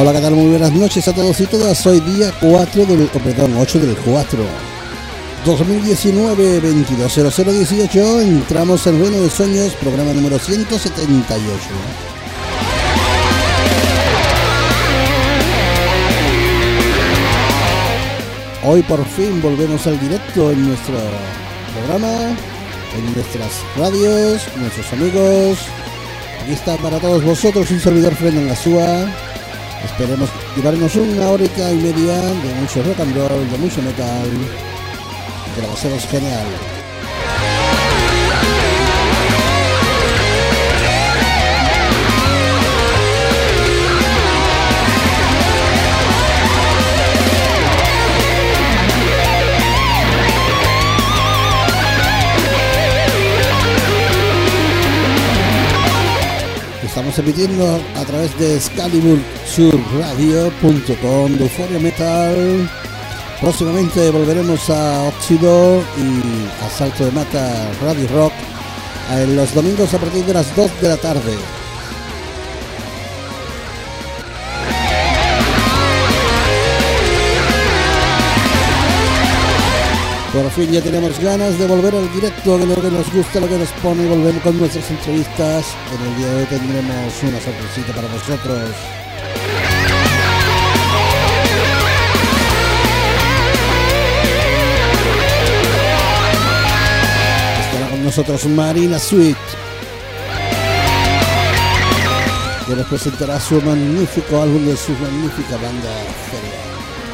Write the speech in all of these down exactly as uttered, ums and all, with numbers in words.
Hola, ¿qué tal? Muy buenas noches a todos y todas. Hoy día cuatro del, oh, perdón, ocho del cuatro dos mil diecinueve, veintidós cero cero dieciocho. Entramos en Reino de Sueños, programa número ciento setenta y ocho. Hoy por fin volvemos al directo en nuestro programa, en nuestras radios, nuestros amigos. Aquí está para todos vosotros un servidor Fernando Gasúa. Esperemos llevarnos una horita y media de mucho rock and roll, de mucho metal, que lo pasemos genial. Estamos emitiendo a través de Excalibur Sur Radio punto com, de Euphoria Metal. Próximamente volveremos a Óxido y a Salto de Mata Radio Rock en los domingos a partir de las dos de la tarde. Por fin ya tenemos ganas de volver al directo, de lo que nos gusta, lo que nos pone, y volvemos con nuestras entrevistas. En el día de hoy tendremos una sorpresita para vosotros. Estará con nosotros Marina Sweet, que nos presentará su magnífico álbum de su magnífica banda Feria.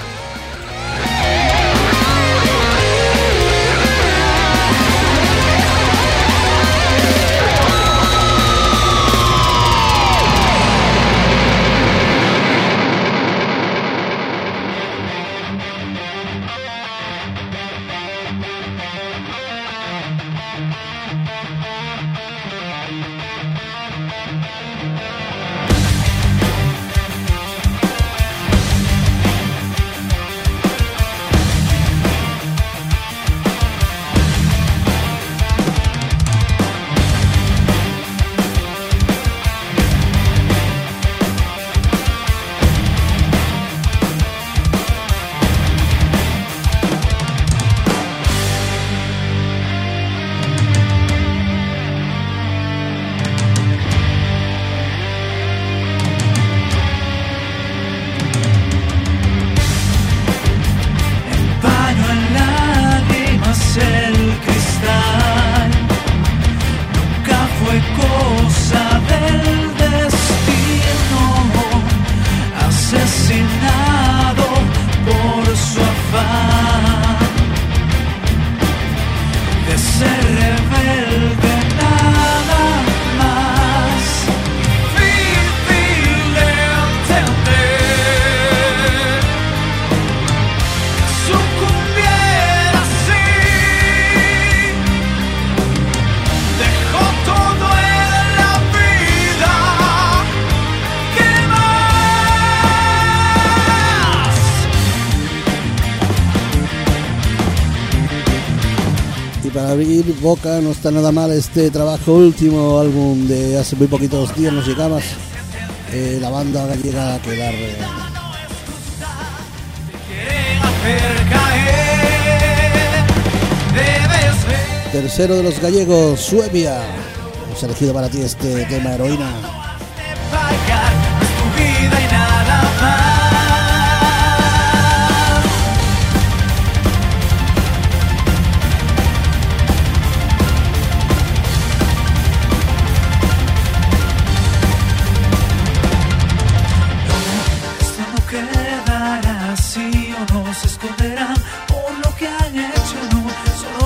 Boca, no está nada mal este trabajo, último álbum de hace muy poquitos días nos llegaba, eh, la banda gallega a quedar eh. Tercero de los gallegos, Suevia. Hemos elegido para ti este tema, Heroína.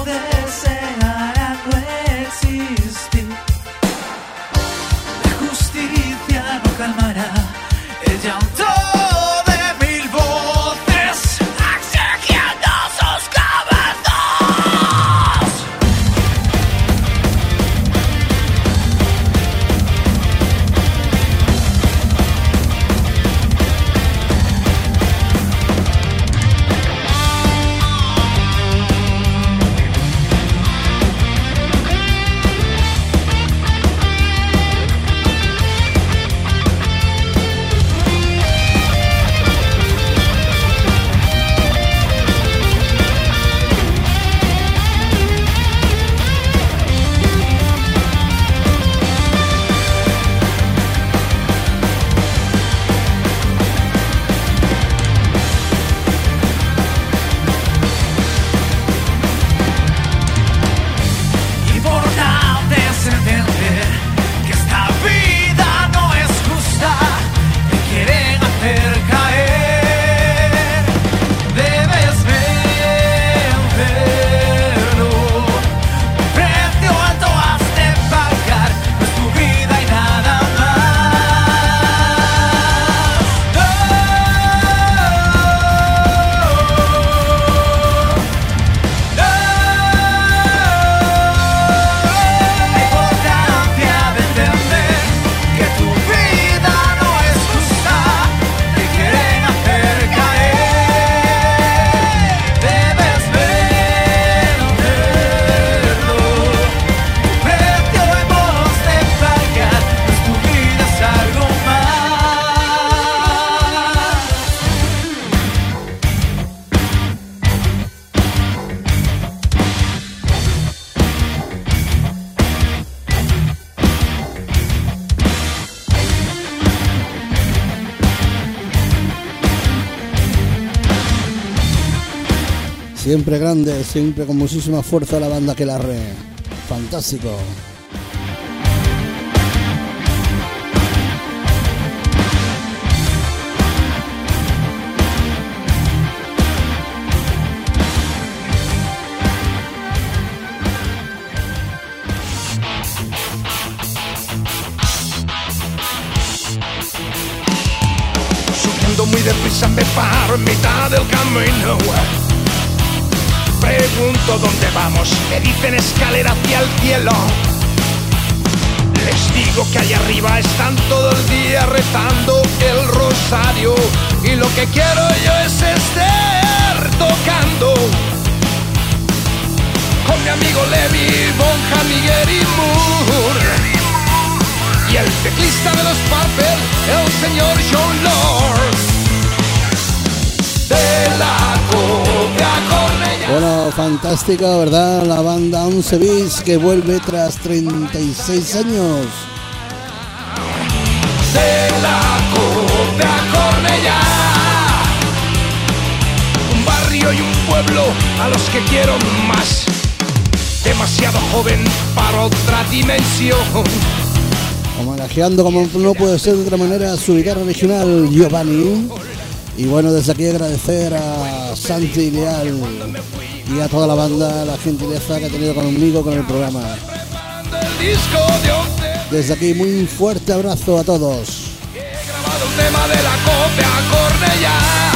Justo Siempre grande, siempre con muchísima fuerza la banda Aquelarre. Fantástico. Subiendo muy deprisa me paro en mitad del camino. Pregunto dónde vamos, me dicen escalera hacia el cielo. Les digo que allá arriba están todo el día rezando el rosario, y lo que quiero yo es estar tocando con mi amigo Levi, Bonja, Miguel y Moore, y el teclista de los Purple, el señor John Lord. De la copia Cornellá. Bueno, fantástica, ¿verdad? La banda once bis que vuelve tras treinta y seis años. De la copia Cornellá. Un barrio y un pueblo a los que quiero más. Demasiado joven para otra dimensión. Homenajeando, como no puede ser de otra manera, a su guitarra original, Giovanni. Y bueno, desde aquí agradecer a Santi Leal y a toda la banda la gentileza que ha tenido conmigo con el programa. Desde aquí, muy fuerte abrazo a todos. He grabado un tema de la copia Cornellá,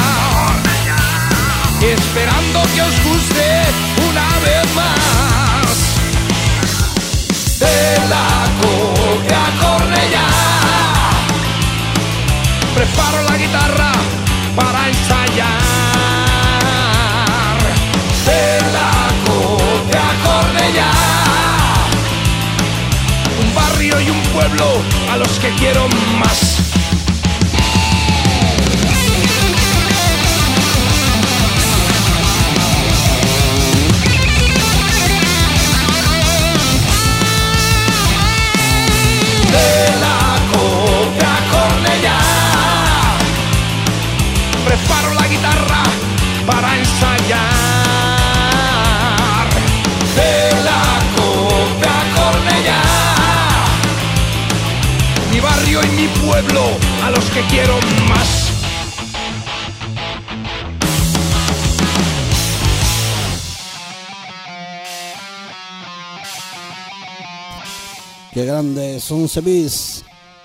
esperando que os guste una vez más. De la copia Cornellá. Preparo la guitarra para ensayar. De la copia Cornellá. Un barrio y un pueblo a los que quiero más. De la copia Cornellá. Preparo la guitarra para ensayar. De la copia Cornellá. Mi barrio y mi pueblo a los que quiero más. Qué grande, once bis.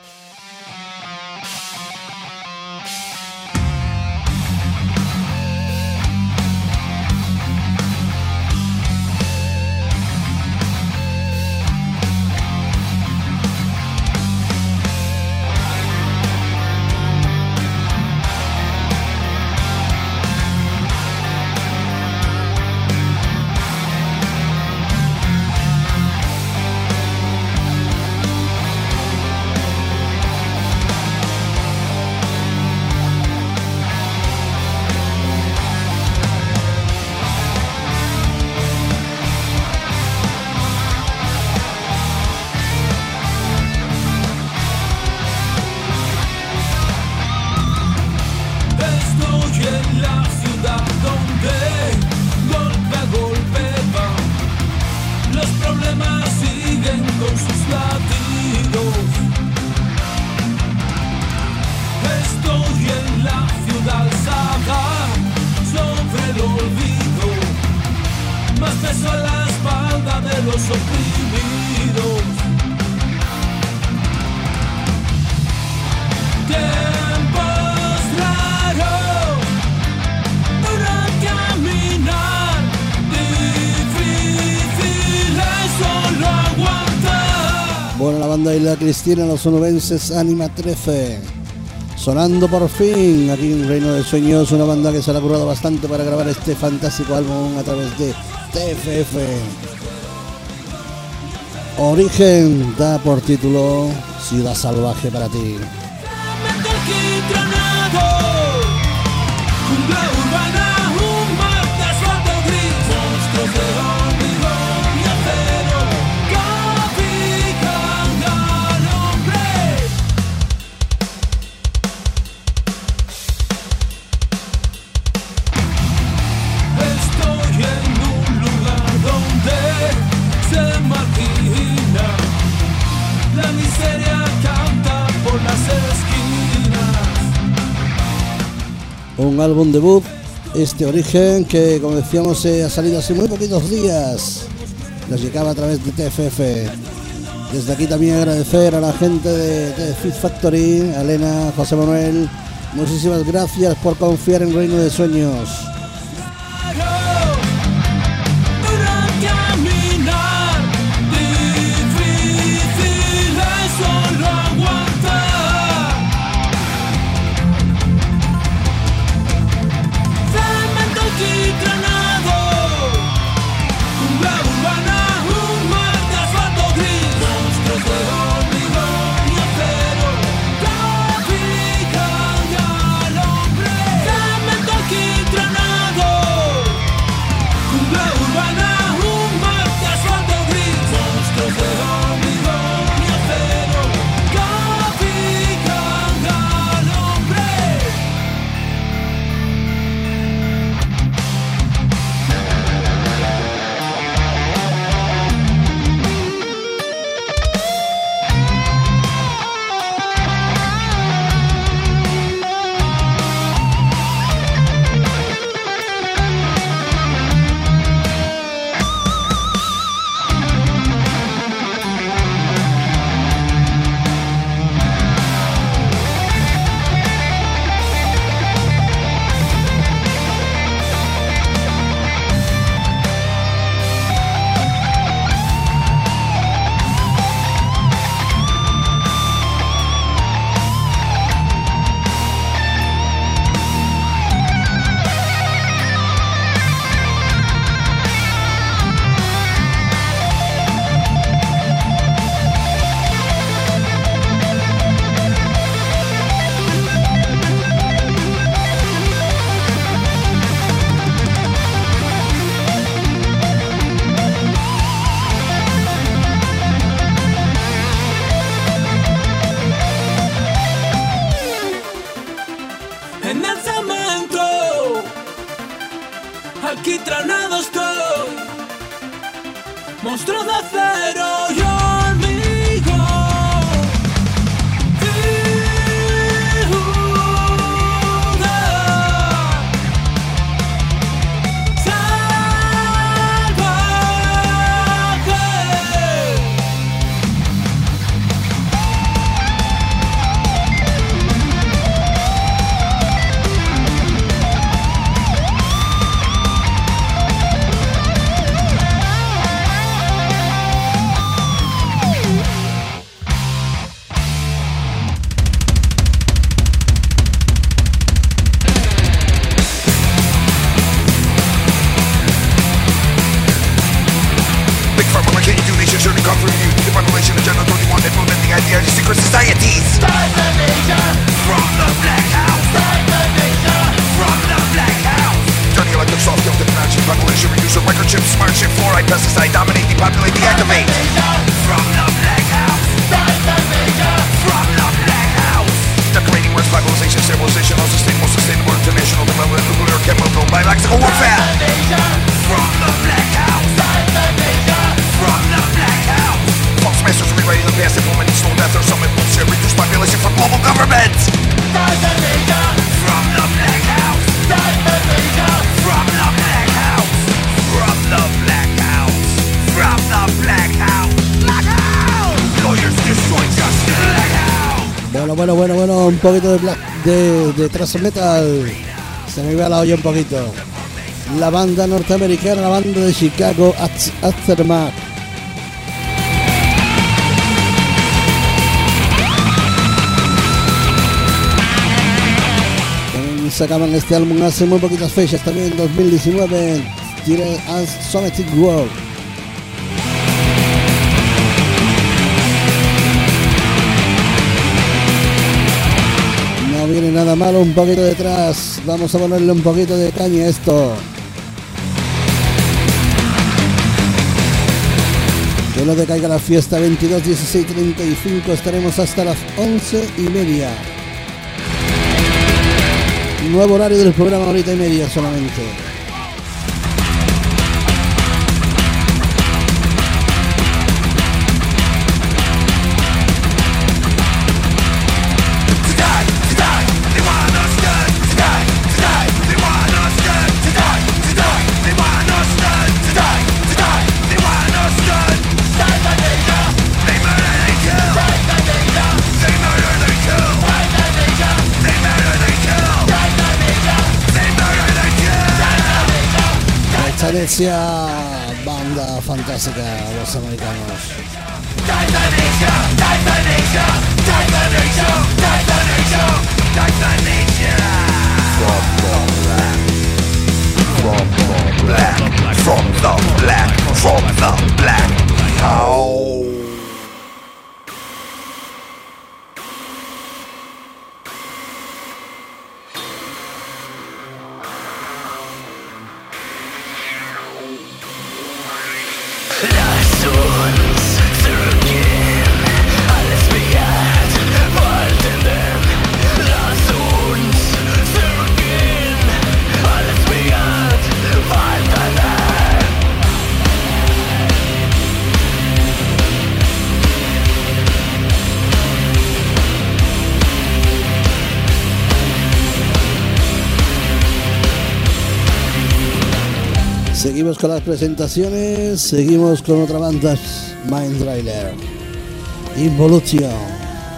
Isla Cristina, los onubenses, Ánima trece, sonando por fin aquí en Reino de Sueños, una banda que se la ha currado bastante para grabar este fantástico álbum a través de T F F. Origen da por título Ciudad Salvaje para ti. Estoy miseria canta por las esquinas. Un álbum debut, este Origen, que como decíamos eh, ha salido hace muy poquitos días. Nos llegaba a través de T F F. Desde aquí también agradecer a la gente de, de Fit Factory, a Elena, José Manuel. Muchísimas gracias por confiar en Reino de Sueños. Alquitranado estoy, monstruo de acero y hormigón. Figura societies. From the Black House. From the Black House. Dirty electric soft guilt and matching population reduce of microchips, smart chip, fluoride, pesticide, dominate, depopulate, deactivate. From the Black House. From the Black House. Decorating words, globalization, civilization, all sustainable, sustainable, international development, nuclear, chemical, biological warfare. From the Black House. From the Black House. False masters rewriting the past, implementing slow death or summit bullshit, reduce population from global government. From the Black House. From the Black House. From the Black House. From the Black House. Black House. Lawyers destroy justice. Black House. Bueno, bueno, bueno, bueno, un poquito de black, de, de thrash metal. Se me iba la olla un poquito. La banda norteamericana, la banda de Chicago, Aftermath. También sacaban este álbum hace muy poquitas fechas, también en dos mil diecinueve, Tire and Somatic World. No viene nada malo, un poquito detrás. Vamos a ponerle un poquito de caña a esto. Que no te caiga la fiesta. Veintidós, dieciséis, treinta y cinco. Estaremos hasta las once y media. Nuevo horario del programa, horita y media solamente. Venecia, banda fantástica, los americanos. From the black, from the black, oh. Seguimos con las presentaciones, seguimos con otra banda, Mindtrailer, Involution.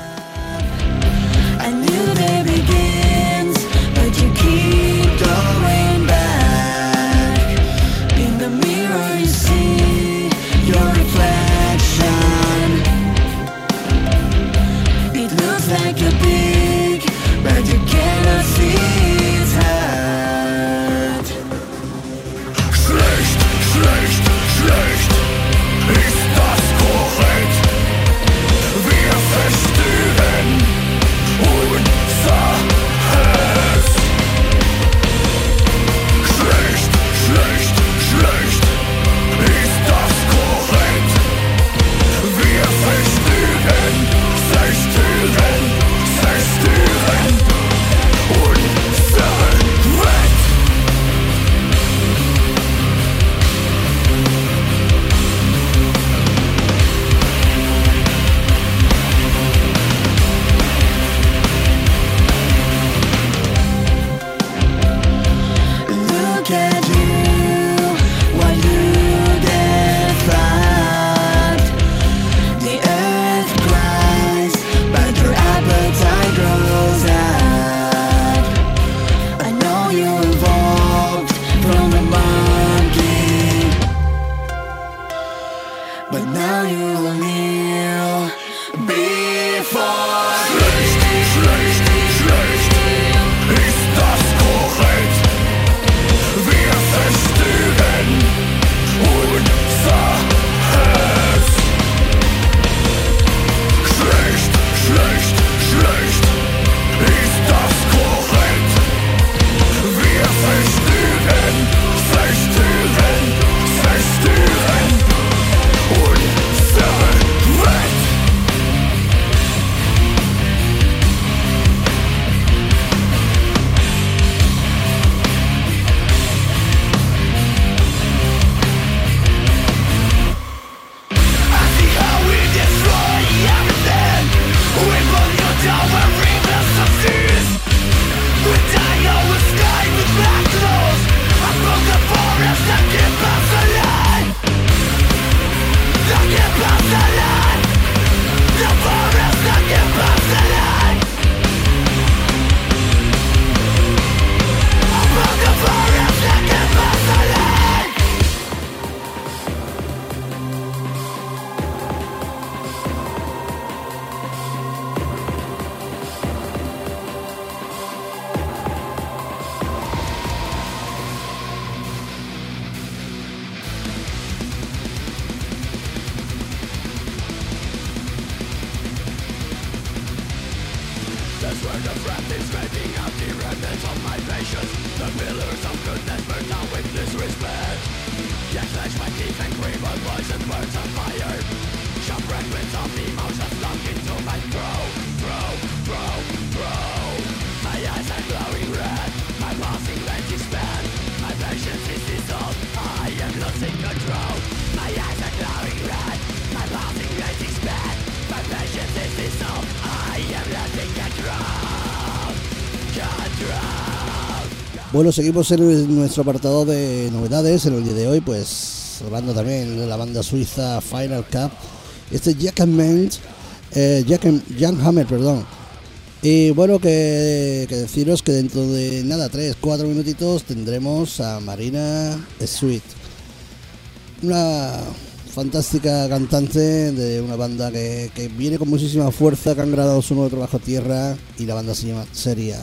Bueno, seguimos en nuestro apartado de novedades en el día de hoy, pues hablando también de la banda suiza Final Cut, este Jack and Man, eh, Jack and, Jan Hammer, perdón. Y bueno, que, que deciros que dentro de nada, tres, cuatro minutitos tendremos a Marina Sweet. una fantástica cantante de una banda que, que viene con muchísima fuerza, que han grabado su nuevo trabajo Tierra, y la banda se llama Seria.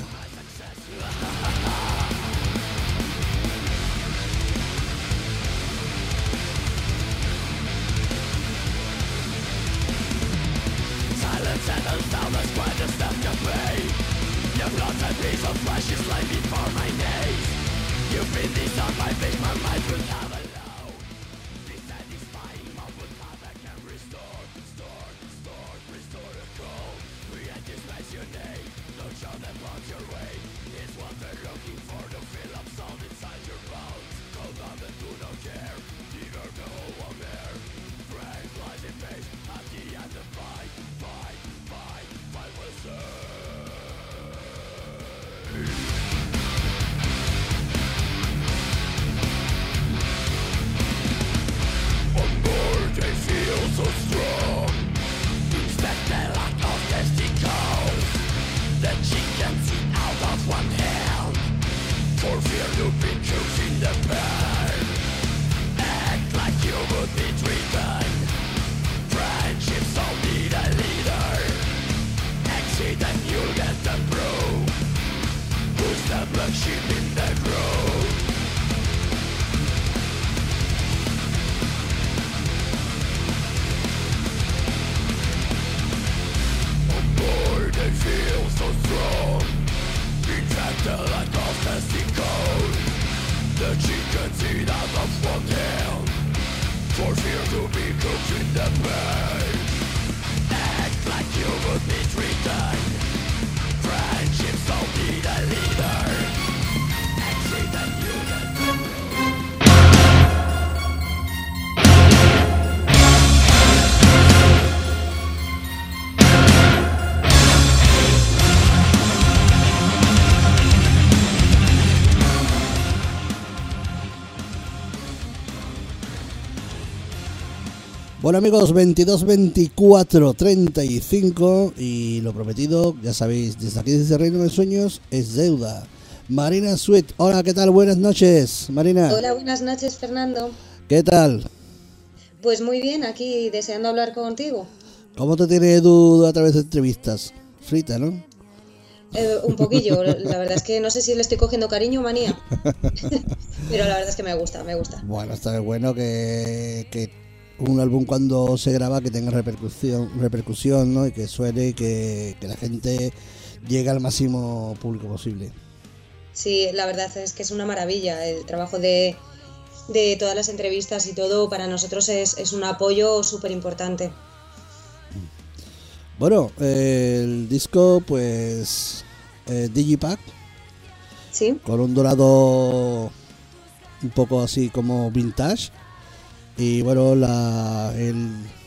Bueno amigos, veintidós, veinticuatro, treinta y cinco, y lo prometido, ya sabéis, desde aquí, desde Reino de Sueños, es deuda. Marina Sweet, hola, ¿qué tal? Buenas noches, Marina. Hola, buenas noches, Fernando. ¿Qué tal? Pues muy bien, aquí deseando hablar contigo. ¿Cómo te tiene Edu a través de entrevistas? Frita, ¿no? Eh, un poquillo, la verdad es que no sé si le estoy cogiendo cariño o manía, pero la verdad es que me gusta, me gusta. Bueno, está bueno que... que... un álbum cuando se graba que tenga repercusión, repercusión, ¿no? Y que suene y que, que la gente llegue al máximo público posible. Sí, la verdad es que es una maravilla. El trabajo de, de todas las entrevistas y todo para nosotros es, es un apoyo súper importante. Bueno, eh, el disco, pues, eh, Digipack, ¿sí? Con un dorado un poco así como vintage. Y bueno, la el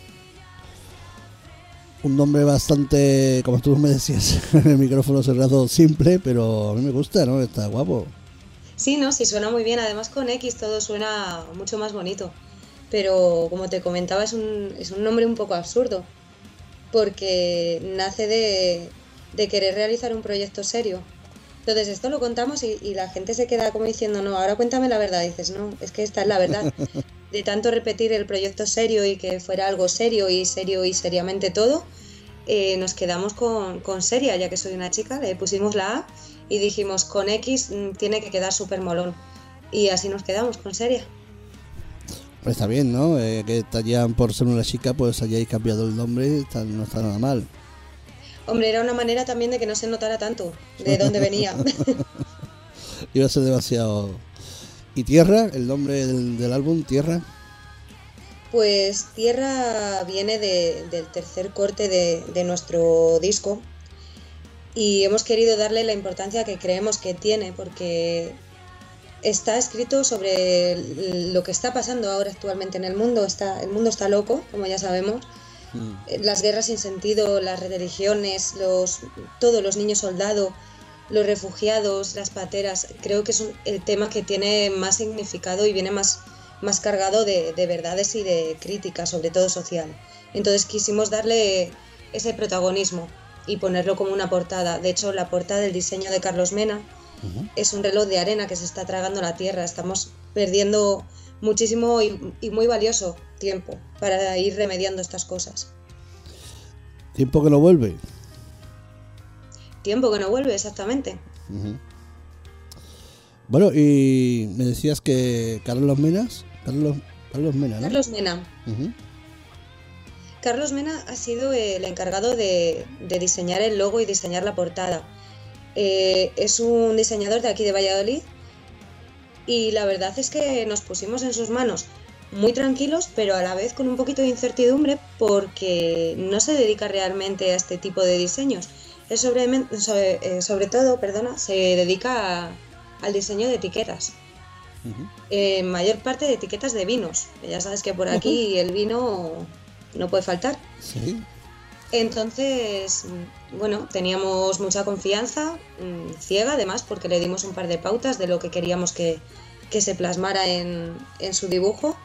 un nombre bastante, como tú me decías, en el micrófono cerrado, simple, pero a mí me gusta, ¿no? Está guapo. Sí, no, sí, suena muy bien. Además con X todo suena mucho más bonito. Pero como te comentaba, es un, es un nombre un poco absurdo, porque nace de, de querer realizar un proyecto serio. Entonces esto lo contamos y, y la gente se queda como diciendo, no, ahora cuéntame la verdad. Y dices, no, es que esta es la verdad. De tanto repetir el proyecto serio y que fuera algo serio y serio y seriamente todo, eh, nos quedamos con, con Seria, ya que soy una chica, le pusimos la A y dijimos, con X mm, tiene que quedar súper molón. Y así nos quedamos con Seria. Pues está bien, ¿no? Eh, que ya por ser una chica, pues hayáis cambiado el nombre, está, no está nada mal. Hombre, era una manera también de que no se notara tanto de dónde venía. Iba a ser demasiado... ¿Y Tierra? ¿El nombre del, del álbum, Tierra? Pues Tierra viene de, del tercer corte de, de nuestro disco y hemos querido darle la importancia que creemos que tiene, porque está escrito sobre lo que está pasando ahora actualmente en el mundo. Está, el mundo está loco, como ya sabemos. Mm. Las guerras sin sentido, las religiones, los, todos los niños soldados, los refugiados, las pateras. Creo que es un, el tema que tiene más significado y viene más, más cargado de, de verdades y de crítica, sobre todo social. Entonces quisimos darle ese protagonismo y ponerlo como una portada. De hecho, la portada del diseño de Carlos Mena uh-huh. es un reloj de arena que se está tragando la tierra. Estamos perdiendo muchísimo y, y muy valioso tiempo para ir remediando estas cosas. Tiempo que no vuelve. Tiempo que no vuelve, exactamente. Uh-huh. Bueno, y me decías que Carlos Menas, Carlos, Carlos Mena, ¿no? Carlos Mena. Uh-huh. Carlos Mena ha sido el encargado de, de diseñar el logo y diseñar la portada. Eh, es un diseñador de aquí de Valladolid y la verdad es que nos pusimos en sus manos muy tranquilos, pero a la vez con un poquito de incertidumbre porque no se dedica realmente a este tipo de diseños. Es sobre, sobre, sobre todo, perdona, se dedica a, al diseño de etiquetas. Uh-huh. En mayor parte de etiquetas de vinos. Ya sabes que por aquí uh-huh. el vino no puede faltar. Sí. Entonces, bueno, teníamos mucha confianza, mmm, ciega además, porque le dimos un par de pautas de lo que queríamos que, que se plasmara en, en su dibujo.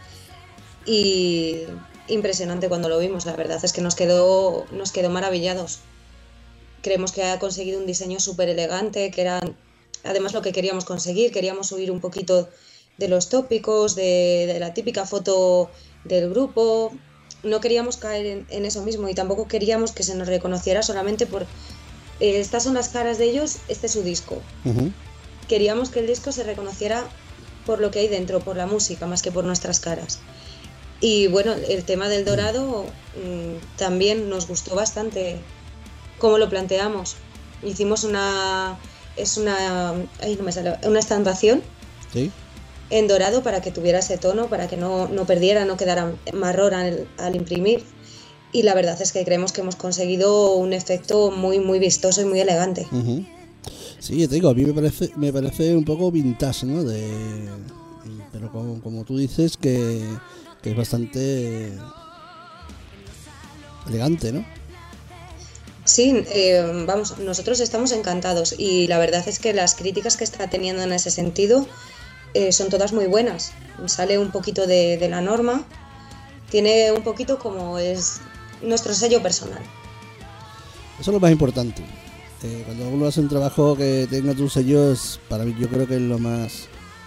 Y impresionante cuando lo vimos, la verdad es que nos quedó, nos quedó maravillados. Creemos que ha conseguido un diseño súper elegante, que era además lo que queríamos conseguir. Queríamos huir un poquito de los tópicos, de, de la típica foto del grupo. No queríamos caer en, en eso mismo y tampoco queríamos que se nos reconociera solamente por eh, estas son las caras de ellos, este es su disco. Uh-huh. Queríamos que el disco se reconociera por lo que hay dentro, por la música, más que por nuestras caras. Y bueno, el tema del dorado mmm, también nos gustó bastante cómo lo planteamos. Hicimos una es una ay, no me sale, una estampación. Sí. En dorado para que tuviera ese tono, para que no, no perdiera, no quedara marrón al, al imprimir. Y la verdad es que creemos que hemos conseguido un efecto muy muy vistoso y muy elegante. Uh-huh. Sí, yo te digo, a mí me parece me parece un poco vintage, ¿no? De, pero como, como tú dices que, que es bastante elegante, ¿no? Sí, eh, vamos, nosotros estamos encantados y la verdad es que las críticas que está teniendo en ese sentido eh, son todas muy buenas. Sale un poquito de, de la norma, tiene un poquito como es nuestro sello personal. Eso es lo más importante. Eh, cuando uno hace un trabajo que tenga tu sello, es, para mí yo creo que es lo más...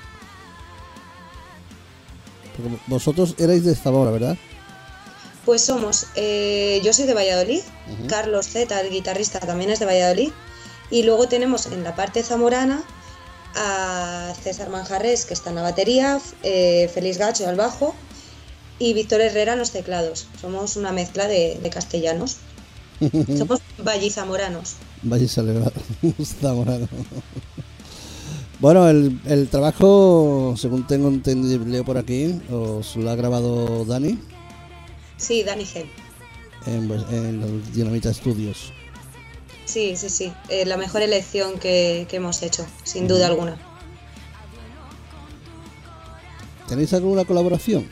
Porque vosotros erais de Zamora, ¿verdad? Pues somos, eh, yo soy de Valladolid, uh-huh. Carlos Z, el guitarrista, también es de Valladolid, y luego tenemos en la parte zamorana a César Manjarres, que está en la batería, eh, Félix Gacho al bajo y Víctor Herrera en los teclados. Somos una mezcla de, de castellanos. Somos vallizamoranos. Vallizamoranos. Bueno, el, el trabajo, según tengo entendido, leo por aquí, os lo ha grabado Dani. Sí, Dani G. En, en los Dinamita Studios. Sí, sí, sí. Eh, la mejor elección que, que hemos hecho, sin duda uh-huh. alguna. ¿Tenéis alguna colaboración?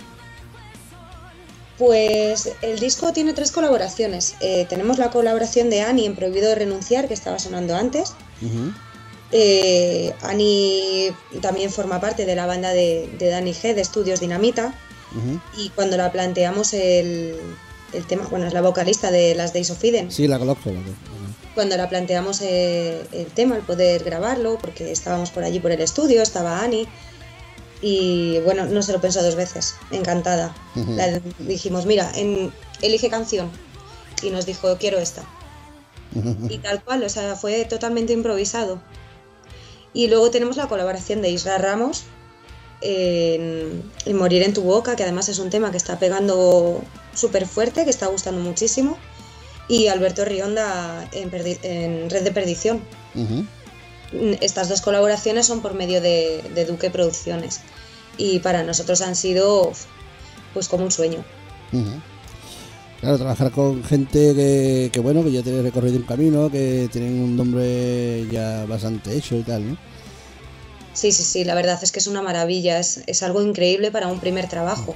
Pues el disco tiene tres colaboraciones. Eh, tenemos la colaboración de Ani en Prohibido Renunciar, que estaba sonando antes. Uh-huh. Eh, Ani también forma parte de la banda de, de Dani G, de Estudios Dinamita. Uh-huh. Y cuando la planteamos el, el tema, bueno, es la vocalista de Las Days of Eden. Sí, la conozco. La Cuando la planteamos eh, el tema, el poder grabarlo, porque estábamos por allí por el estudio, estaba Ani, y bueno, no se lo pensó dos veces, encantada. Uh-huh. La, dijimos, mira, en, elige canción, y nos dijo, quiero esta. Uh-huh. Y tal cual, o sea, fue totalmente improvisado. Y luego tenemos la colaboración de Isra Ramos, En, en Morir en tu boca, que además es un tema que está pegando súper fuerte, que está gustando muchísimo, y Alberto Rionda en, Perdi- en Red de Perdición. Uh-huh. Estas dos colaboraciones son por medio de, de Duque Producciones y para nosotros han sido pues como un sueño. Uh-huh. Claro, trabajar con gente que, que bueno, que ya tiene recorrido un camino, que tienen un nombre ya bastante hecho y tal, ¿no? Sí, sí, sí, la verdad es que es una maravilla, es, es algo increíble para un primer trabajo.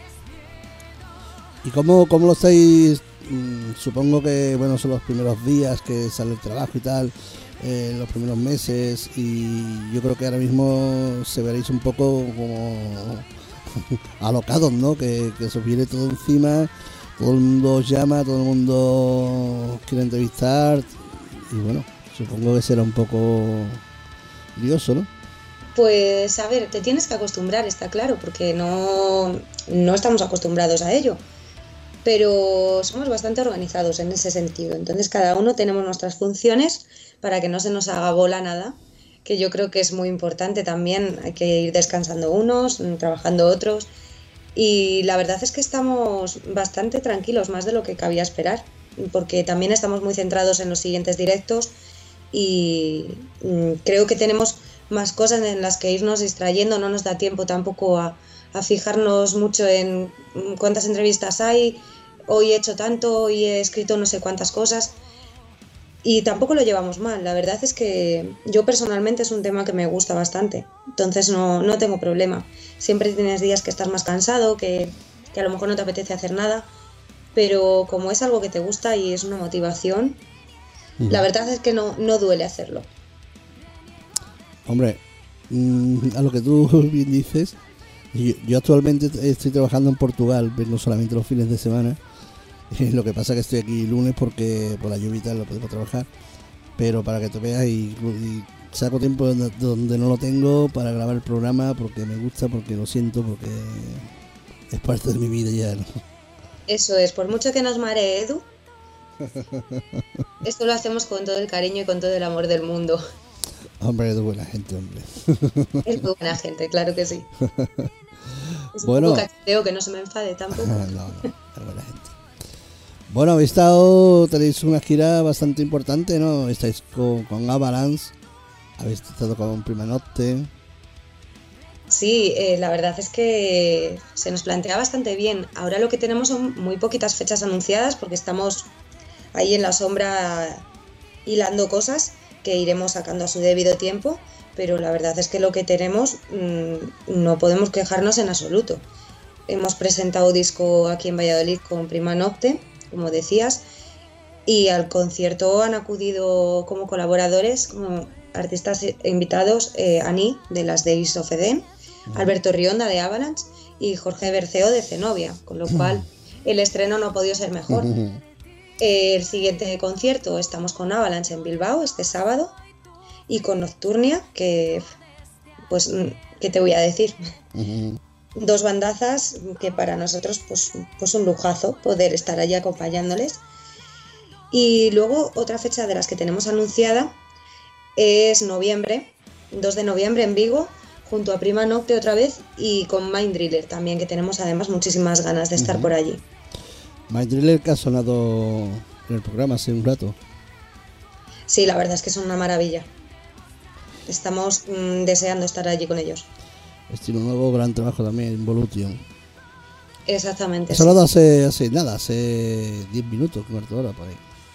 ¿Y cómo, cómo lo estáis? Mm, supongo que bueno, son los primeros días que sale el trabajo y tal, eh, los primeros meses, y yo creo que ahora mismo se veréis un poco como alocados, ¿no? Que, que se os viene todo encima, todo el mundo os llama, todo el mundo os quiere entrevistar, y bueno, supongo que será un poco lioso, ¿no? Pues a ver, te tienes que acostumbrar, está claro, porque no, no estamos acostumbrados a ello. Pero somos bastante organizados en ese sentido. Entonces cada uno tenemos nuestras funciones para que no se nos haga bola nada, que yo creo que es muy importante también. Hay que ir descansando unos, trabajando otros. Y la verdad es que estamos bastante tranquilos, más de lo que cabía esperar, porque también estamos muy centrados en los siguientes directos y mm, creo que tenemos más cosas en las que irnos distrayendo. No nos da tiempo tampoco a a fijarnos mucho en cuántas entrevistas hay, hoy he hecho tanto, hoy he escrito no sé cuántas cosas, y tampoco lo llevamos mal. La verdad es que yo personalmente es un tema que me gusta bastante, entonces no, no tengo problema. Siempre tienes días que estás más cansado, que, que a lo mejor no te apetece hacer nada, pero como es algo que te gusta y es una motivación, uh-huh. la verdad es que no, no duele hacerlo. Hombre, mmm, a lo que tú bien dices, Yo, yo actualmente estoy trabajando en Portugal, no solamente los fines de semana. Lo que pasa es que estoy aquí lunes porque por la lluvia y tal no podemos trabajar. Pero para que te veas, y, y saco tiempo donde, donde no lo tengo para grabar el programa porque me gusta, porque lo siento, porque es parte de mi vida ya, ¿no? Eso es, por mucho que nos maree Edu, esto lo hacemos con todo el cariño y con todo el amor del mundo. Hombre, es buena gente, hombre. Es muy buena gente, claro que sí. Es bueno, un poco cachoteo, que no se me enfade tampoco. no, no, es buena gente. Bueno, habéis estado, tenéis una gira bastante importante, ¿no? Estáis con, con Avalanche, habéis estado con Prima Nocte. Sí, eh, la verdad es que se nos plantea bastante bien. Ahora lo que tenemos son muy poquitas fechas anunciadas porque estamos ahí en la sombra hilando cosas que iremos sacando a su debido tiempo, pero la verdad es que lo que tenemos mmm, no podemos quejarnos en absoluto. Hemos presentado disco aquí en Valladolid con Prima Nocte, como decías, y al concierto han acudido como colaboradores, como artistas invitados, eh, Ani de las Days of Eden, Alberto Rionda de Avalanche y Jorge Berceo de Zenobia, con lo cual el estreno no ha podido ser mejor. El siguiente concierto estamos con Avalanche en Bilbao este sábado y con Nocturnia, que pues qué te voy a decir, uh-huh. Dos bandazas que para nosotros pues, pues un lujazo poder estar allí acompañándoles. Y luego otra fecha de las que tenemos anunciada es noviembre, dos de noviembre en Vigo, junto a Prima Nocte otra vez y con Mind Driller también, que tenemos además muchísimas ganas de estar uh-huh. por allí. Mind Driller, que ha sonado en el programa hace un rato. Sí, la verdad es que son una maravilla. Estamos mmm, deseando estar allí con ellos. Estilo nuevo, gran trabajo también, Involution. Exactamente. Ha sonado sí. hace, hace nada, hace diez minutos, cuarto hora por ahí.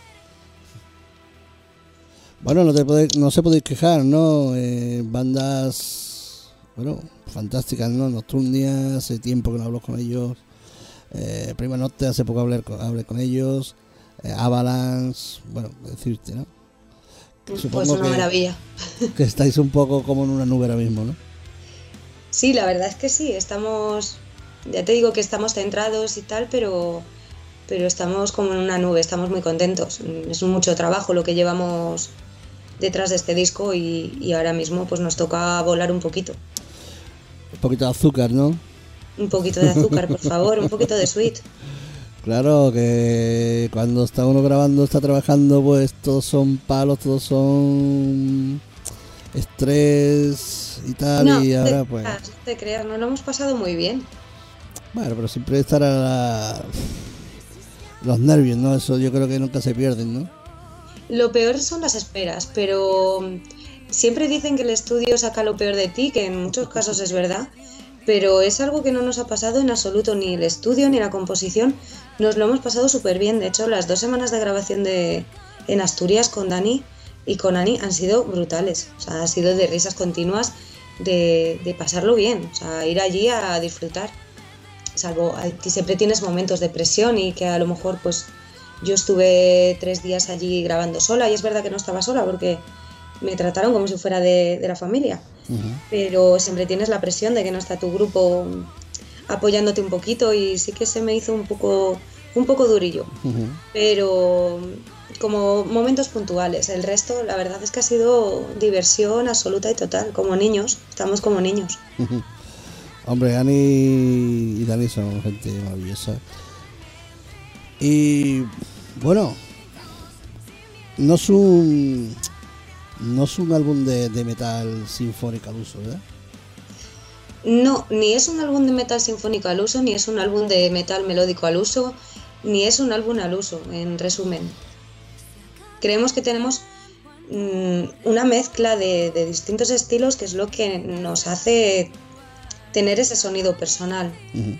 Bueno, no, te podéis, no se podéis quejar, ¿no? Eh, bandas, bueno, fantásticas, ¿no? Nocturnia, hace tiempo que no hablo con ellos. Eh, Prima Nocte, hace poco hablé con, hablé con ellos. Eh, Avalanche, bueno, decirte, ¿no? Supongo pues una que, maravilla. Que estáis un poco como en una nube ahora mismo, ¿no? Sí, la verdad es que sí, estamos, ya te digo que estamos centrados y tal, pero, pero estamos como en una nube, estamos muy contentos. Es mucho trabajo lo que llevamos detrás de este disco y, y ahora mismo pues nos toca volar un poquito. Un poquito de azúcar, ¿no? Un poquito de azúcar, por favor, un poquito de sweet. Claro, que cuando está uno grabando, está trabajando, pues todos son palos, todos son estrés y tal, no, y ahora te pues... No te creas, nos lo hemos pasado muy bien. Bueno, pero siempre estar a la... los nervios, ¿no? Eso yo creo que nunca se pierden, ¿no? Lo peor son las esperas, pero siempre dicen que el estudio saca lo peor de ti, que en muchos casos es verdad, pero es algo que no nos ha pasado en absoluto, ni el estudio ni la composición. Nos lo hemos pasado súper bien. De hecho, las dos semanas de grabación de en Asturias con Dani y con Ani han sido brutales. O sea, ha sido de risas continuas, de, de pasarlo bien, o sea, ir allí a disfrutar. Salvo que siempre tienes momentos de presión y que a lo mejor pues yo estuve tres días allí grabando sola, y es verdad que no estaba sola porque me trataron como si fuera de, de la familia. Uh-huh. Pero siempre tienes la presión de que no está tu grupo apoyándote un poquito, y sí que se me hizo un poco un poco durillo. Uh-huh. Pero como momentos puntuales. El resto, la verdad es que ha sido diversión absoluta y total, como niños, estamos como niños. Hombre, Ani y Dani son gente maravillosa. Y bueno, no es un no es un álbum de, de metal sinfónico al uso, ¿verdad? No, ni es un álbum de metal sinfónico al uso, ni es un álbum de metal melódico al uso, ni es un álbum al uso, en resumen. Creemos que tenemos mmm, una mezcla de, de distintos estilos, que es lo que nos hace tener ese sonido personal. Uh-huh.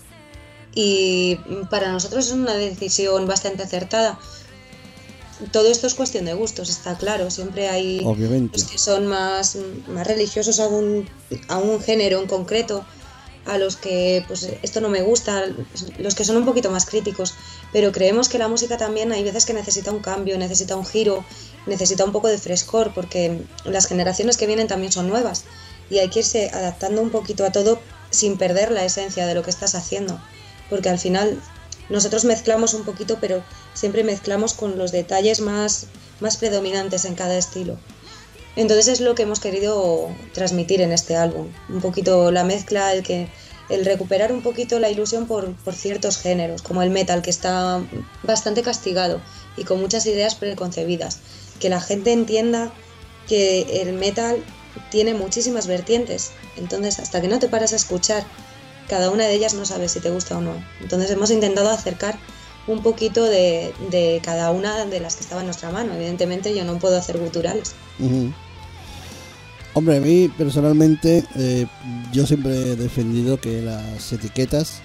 Y para nosotros es una decisión bastante acertada. Todo esto es cuestión de gustos, está claro. Siempre hay Obviamente. los que son más, más religiosos a un, a un género en concreto, a los que pues esto no me gusta, los que son un poquito más críticos. Pero creemos que la música también hay veces que necesita un cambio, necesita un giro, necesita un poco de frescor, porque las generaciones que vienen también son nuevas y hay que irse adaptando un poquito a todo sin perder la esencia de lo que estás haciendo. Porque al final nosotros mezclamos un poquito, pero siempre mezclamos con los detalles más, más predominantes en cada estilo. Entonces es lo que hemos querido transmitir en este álbum, un poquito la mezcla, el que el recuperar un poquito la ilusión por, por ciertos géneros, como el metal, que está bastante castigado y con muchas ideas preconcebidas, que la gente entienda que el metal tiene muchísimas vertientes, entonces hasta que no te paras a escuchar cada una de ellas no sabes si te gusta o no. Entonces hemos intentado acercar un poquito de, de cada una de las que estaba en nuestra mano. Evidentemente yo no puedo hacer guturales. Uh-huh. Hombre, a mí personalmente eh, yo siempre he defendido que las etiquetas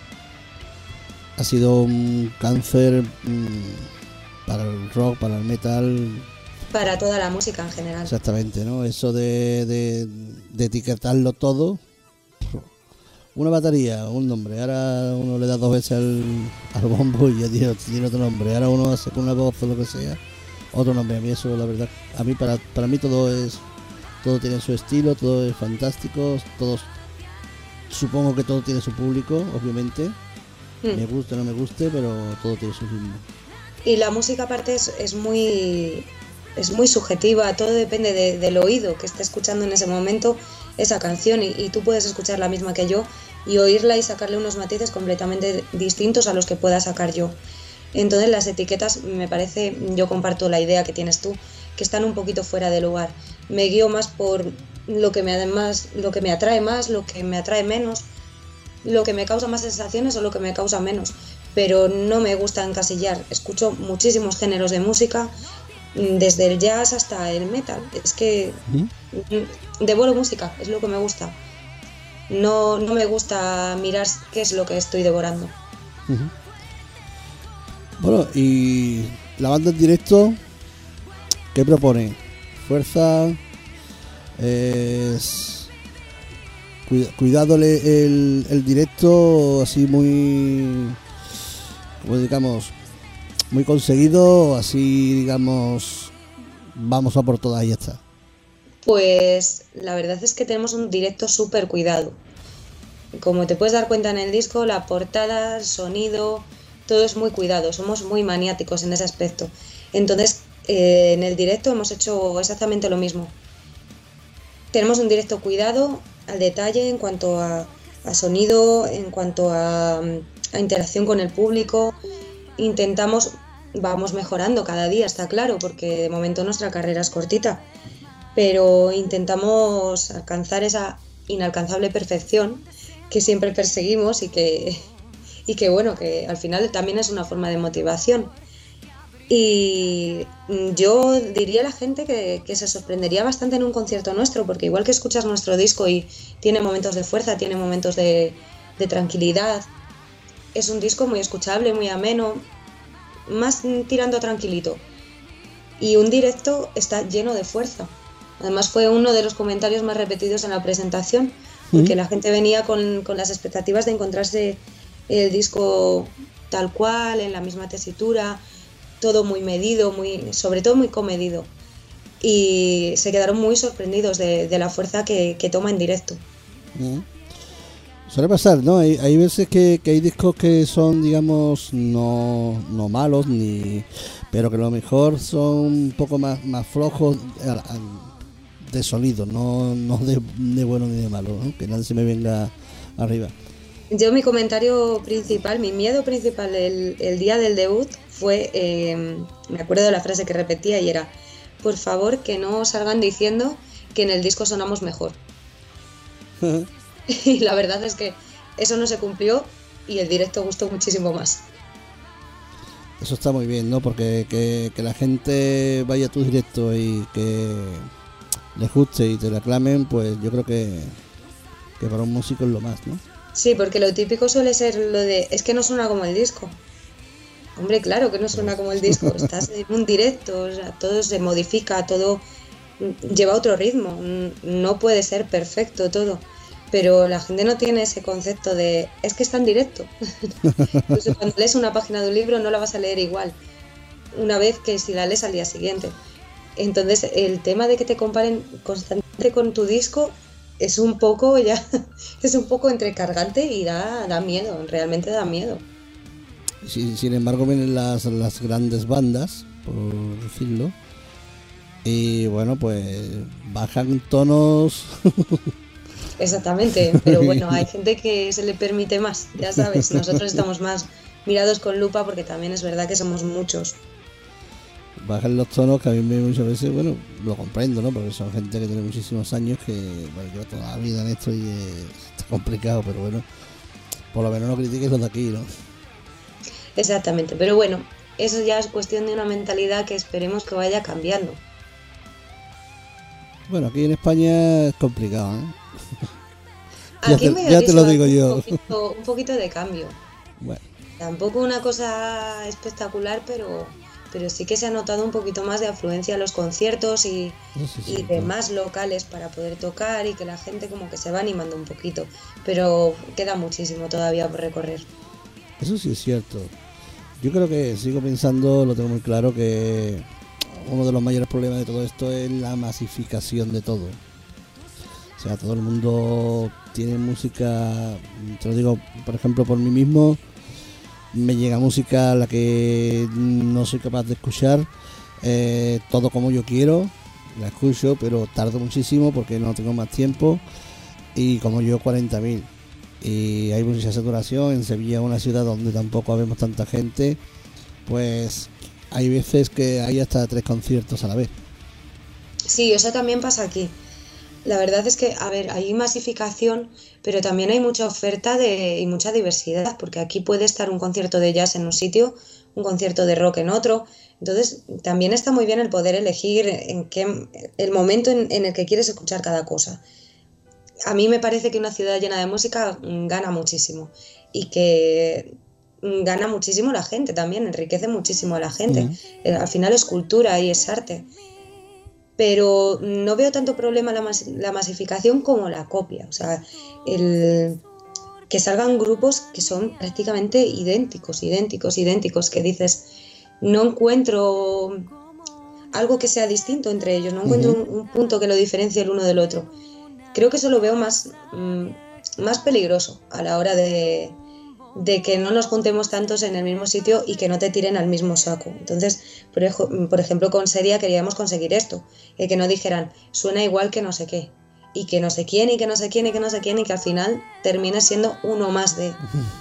ha sido un cáncer mmm, para el rock, para el metal, para toda la música en general. Exactamente, ¿no? Eso de, de, de etiquetarlo todo. Una batería, un nombre, ahora uno le da dos veces al, al bombo y ya tiene, tiene otro nombre, ahora uno hace con una voz o lo que sea, otro nombre. A mí eso, la verdad, a mí para, para mí todo es, todo tiene su estilo, todo es fantástico, todos, supongo que todo tiene su público, obviamente, mm. me guste o no me guste, pero todo tiene su ritmo. Y la música aparte es, es muy es muy subjetiva, todo depende de, del oído que esté escuchando en ese momento esa canción, y, y tú puedes escuchar la misma que yo y oírla y sacarle unos matices completamente distintos a los que pueda sacar yo. Entonces las etiquetas, me parece, yo comparto la idea que tienes tú, que están un poquito fuera de lugar. Me guío más por lo que me además, lo que me atrae más, lo que me atrae menos, lo que me causa más sensaciones o lo que me causa menos, pero no me gusta encasillar. Escucho muchísimos géneros de música, desde el jazz hasta el metal. Es que ¿Mm? devoro música, es lo que me gusta. No, no me gusta mirar qué es lo que estoy devorando. Uh-huh. Bueno, y la banda en directo, ¿qué propone? Fuerza, es cuidado el, el directo, así muy, como digamos, muy conseguido, así digamos, vamos a por todas y ya está. Pues la verdad es que tenemos un directo súper cuidado. Como te puedes dar cuenta en el disco, la portada, el sonido, todo es muy cuidado, somos muy maniáticos en ese aspecto. Entonces, eh, en el directo hemos hecho exactamente lo mismo. Tenemos un directo cuidado, al detalle en cuanto a, a sonido, en cuanto a, a interacción con el público. Intentamos, vamos mejorando cada día, está claro, porque de momento nuestra carrera es cortita, pero intentamos alcanzar esa inalcanzable perfección que siempre perseguimos y que, y que bueno, que al final también es una forma de motivación. Y yo diría a la gente que, que se sorprendería bastante en un concierto nuestro, porque igual que escuchas nuestro disco y tiene momentos de fuerza, tiene momentos de, de tranquilidad, es un disco muy escuchable, muy ameno, más tirando tranquilito. Y un directo está lleno de fuerza. Además fue uno de los comentarios más repetidos en la presentación, porque la gente venía con, con las expectativas de encontrarse el disco tal cual, en la misma tesitura, todo muy medido, muy, sobre todo muy comedido. Y se quedaron muy sorprendidos de, de la fuerza que, que toma en directo. Uh-huh. Suele pasar, ¿no? Hay, hay veces que, que hay discos que son, digamos, no, no malos, ni pero que a lo mejor son un poco más, más flojos de sonido, no, no de, de bueno ni de malo, ¿no? Que nadie se me venga arriba. Yo mi comentario principal, mi miedo principal el, el día del debut fue, eh, me acuerdo de la frase que repetía y era: por favor que no salgan diciendo que en el disco sonamos mejor. Y la verdad es que eso no se cumplió y el directo gustó muchísimo más. Eso está muy bien, ¿no? Porque que, que la gente vaya a tu directo y que les guste y te la aclamen, pues yo creo que, que para un músico es lo más, ¿no? Sí, porque lo típico suele ser lo de, es que no suena como el disco. Hombre, claro que no suena como el disco, estás en un directo, o sea, todo se modifica, todo lleva otro ritmo, no puede ser perfecto todo, pero la gente no tiene ese concepto de, es que está en directo. Incluso cuando lees una página de un libro no la vas a leer igual una vez que si la lees al día siguiente. Entonces el tema de que te comparen constantemente con tu disco es un poco ya es un poco entrecargante y da, da miedo, realmente da miedo. Sí, sin embargo vienen las, las grandes bandas, por decirlo, y bueno, pues bajan tonos. Exactamente, pero bueno, hay gente que se le permite más, ya sabes, nosotros estamos más mirados con lupa porque también es verdad que somos muchos. Bajan los tonos que a mí me muchas veces, bueno, lo comprendo, ¿no? Porque son gente que tiene muchísimos años, que bueno, lleva toda la vida en esto y eh, está complicado, pero bueno, por lo menos no critiques los de aquí, ¿no? Exactamente, pero bueno, eso ya es cuestión de una mentalidad que esperemos que vaya cambiando. Bueno, aquí en España es complicado, ¿eh? Aquí ya me te, ya te lo digo un yo. Poquito, un poquito de cambio. Bueno. Tampoco una cosa espectacular, pero, pero sí que se ha notado un poquito más de afluencia a los conciertos y, sí, sí, y de claro. más locales para poder tocar y que la gente como que se va animando un poquito. Pero queda muchísimo todavía por recorrer. Eso sí es cierto. Yo creo que sigo pensando, lo tengo muy claro, que uno de los mayores problemas de todo esto es la masificación de todo. O sea, todo el mundo tiene música, te lo digo, por ejemplo, por mí mismo, me llega música a la que no soy capaz de escuchar, eh, todo como yo quiero, la escucho, pero tardo muchísimo porque no tengo más tiempo, y como yo cuarenta mil. Y hay mucha saturación. En Sevilla, una ciudad donde tampoco habemos tanta gente, pues hay veces que hay hasta tres conciertos a la vez. Sí, eso también pasa aquí. La verdad es que, a ver, hay masificación, pero también hay mucha oferta de, y mucha diversidad, porque aquí puede estar un concierto de jazz en un sitio, un concierto de rock en otro. Entonces, también está muy bien el poder elegir en qué, el momento en, en el que quieres escuchar cada cosa. A mí me parece que una ciudad llena de música gana muchísimo y que gana muchísimo la gente también, enriquece muchísimo a la gente. Uh-huh. Al final es cultura y es arte. Pero no veo tanto problema la, mas- la masificación como la copia. O sea, el que salgan grupos que son prácticamente idénticos, idénticos, idénticos, que dices, no encuentro algo que sea distinto entre ellos, no encuentro uh-huh. un, un punto que lo diferencie el uno del otro. Creo que eso lo veo más, mmm, más peligroso a la hora de, de que no nos juntemos tantos en el mismo sitio y que no te tiren al mismo saco. Entonces, por, ej- por ejemplo, con Seria queríamos conseguir esto, eh, que no dijeran, suena igual que no sé qué, y que no sé quién, y que no sé quién, y que no sé quién, y que al final termine siendo uno más de...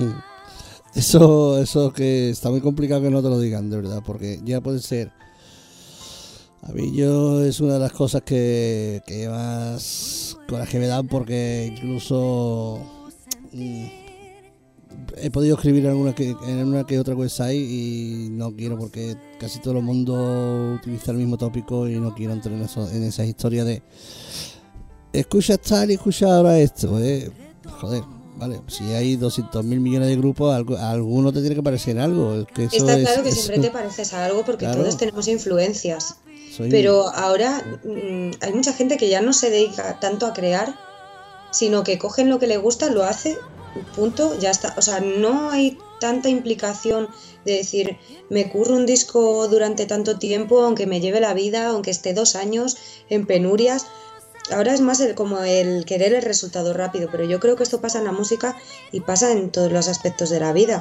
Eso, eso que está muy complicado que no te lo digan, de verdad, porque ya puede ser... A mí yo es una de las cosas que, que más coraje me dan, porque incluso mmm, he podido escribir en alguna que, en una que otra website y no quiero, porque casi todo el mundo utiliza el mismo tópico y no quiero entrar en, eso, en esas historias de escucha tal y escucha ahora esto, eh. Joder, vale, si hay doscientos mil millones de grupos, algo, a alguno te tiene que parecer algo. Que eso Está es, claro que eso, siempre te pareces a algo porque claro. Todos tenemos influencias. Soy... Pero ahora mmm, hay mucha gente que ya no se dedica tanto a crear, sino que cogen lo que le gusta, lo hace, punto, ya está. O sea, no hay tanta implicación de decir, me curro un disco durante tanto tiempo, aunque me lleve la vida, aunque esté dos años en penurias. Ahora es más el, como el querer el resultado rápido, pero yo creo que esto pasa en la música y pasa en todos los aspectos de la vida.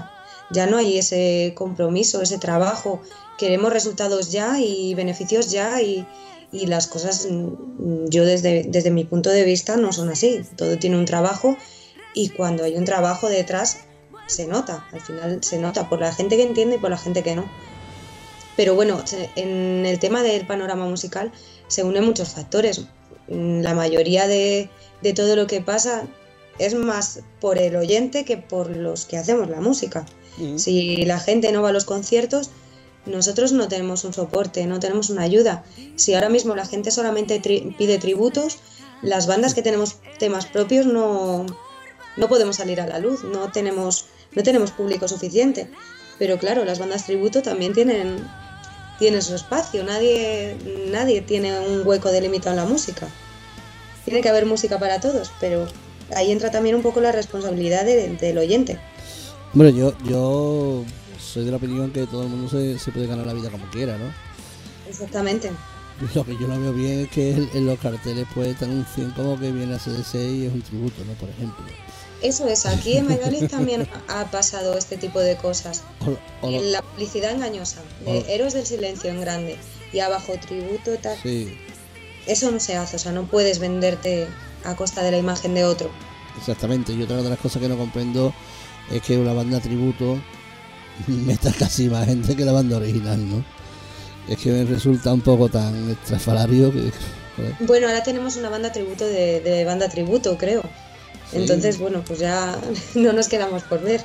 ya no hay ese compromiso, ese trabajo. Queremos resultados ya y beneficios ya y, y las cosas, yo desde, desde mi punto de vista, no son así. Todo tiene un trabajo y cuando hay un trabajo detrás se nota, al final se nota por la gente que entiende y por la gente que no. Pero bueno, en el tema del panorama musical se unen muchos factores. La mayoría de, de todo lo que pasa es más por el oyente que por los que hacemos la música. Mm. Si la gente no va a los conciertos, nosotros no tenemos un soporte, no tenemos una ayuda. Si ahora mismo la gente solamente tri- pide tributos, las bandas que tenemos temas propios no, no podemos salir a la luz, no tenemos, no tenemos público suficiente. Pero claro, las bandas tributo también tienen, tienen su espacio, nadie, nadie tiene un hueco delimitado en la música. Tiene que haber música para todos, pero ahí entra también un poco la responsabilidad de, del oyente. Bueno, yo, yo soy de la opinión que todo el mundo se, se puede ganar la vida como quiera, ¿no? Exactamente. Lo que yo no veo bien es que en, en los carteles pues te anuncian como que viene a C D C y es un tributo, ¿no? Por ejemplo. Eso es, aquí en Valladolid también ha pasado este tipo de cosas. O, o lo, la publicidad engañosa, de o, Héroes del Silencio en grande y abajo tributo y tal. Sí. Eso no se hace, o sea, no puedes venderte a costa de la imagen de otro. Exactamente, y otra de las cosas que no comprendo es que una banda tributo meta casi más gente que la banda original, ¿no? Es que me resulta un poco tan estrafalario que... Joder. Bueno, ahora tenemos una banda tributo de, de banda tributo, creo. Sí. Entonces, bueno, pues ya no nos quedamos por ver.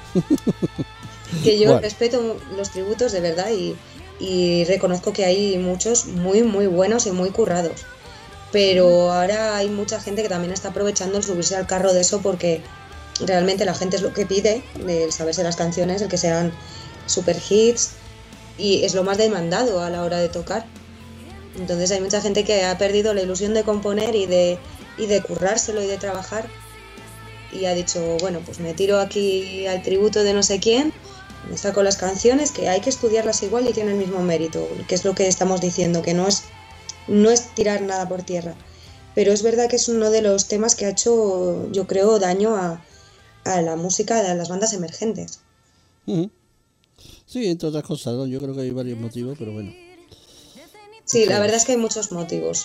Que yo bueno. respeto los tributos de verdad y, y reconozco que hay muchos muy, muy buenos y muy currados. Pero ahora hay mucha gente que también está aprovechando el subirse al carro de eso porque realmente la gente es lo que pide, el saberse las canciones, el que sean super hits y es lo más demandado a la hora de tocar. Entonces hay mucha gente que ha perdido la ilusión de componer y de, y de currárselo y de trabajar y ha dicho, bueno, pues me tiro aquí al tributo de no sé quién, me saco las canciones que hay que estudiarlas igual y tienen el mismo mérito, que es lo que estamos diciendo, que no es no es tirar nada por tierra, pero es verdad que es uno de los temas que ha hecho, yo creo, daño a, a la música de las bandas emergentes. Uh-huh. Sí, entre otras cosas, ¿no? Yo creo que hay varios motivos, pero bueno. Sí, la verdad es que hay muchos motivos.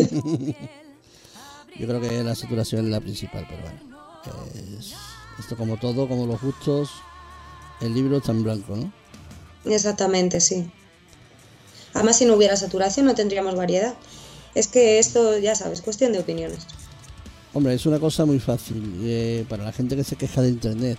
Yo creo que la saturación es la principal, pero bueno. Es, esto como todo, como los gustos, el libro está en blanco, ¿no? Exactamente, sí. Además, si no hubiera saturación no tendríamos variedad. Es que esto, ya sabes, cuestión de opiniones. Hombre, es una cosa muy fácil eh, para la gente que se queja de internet.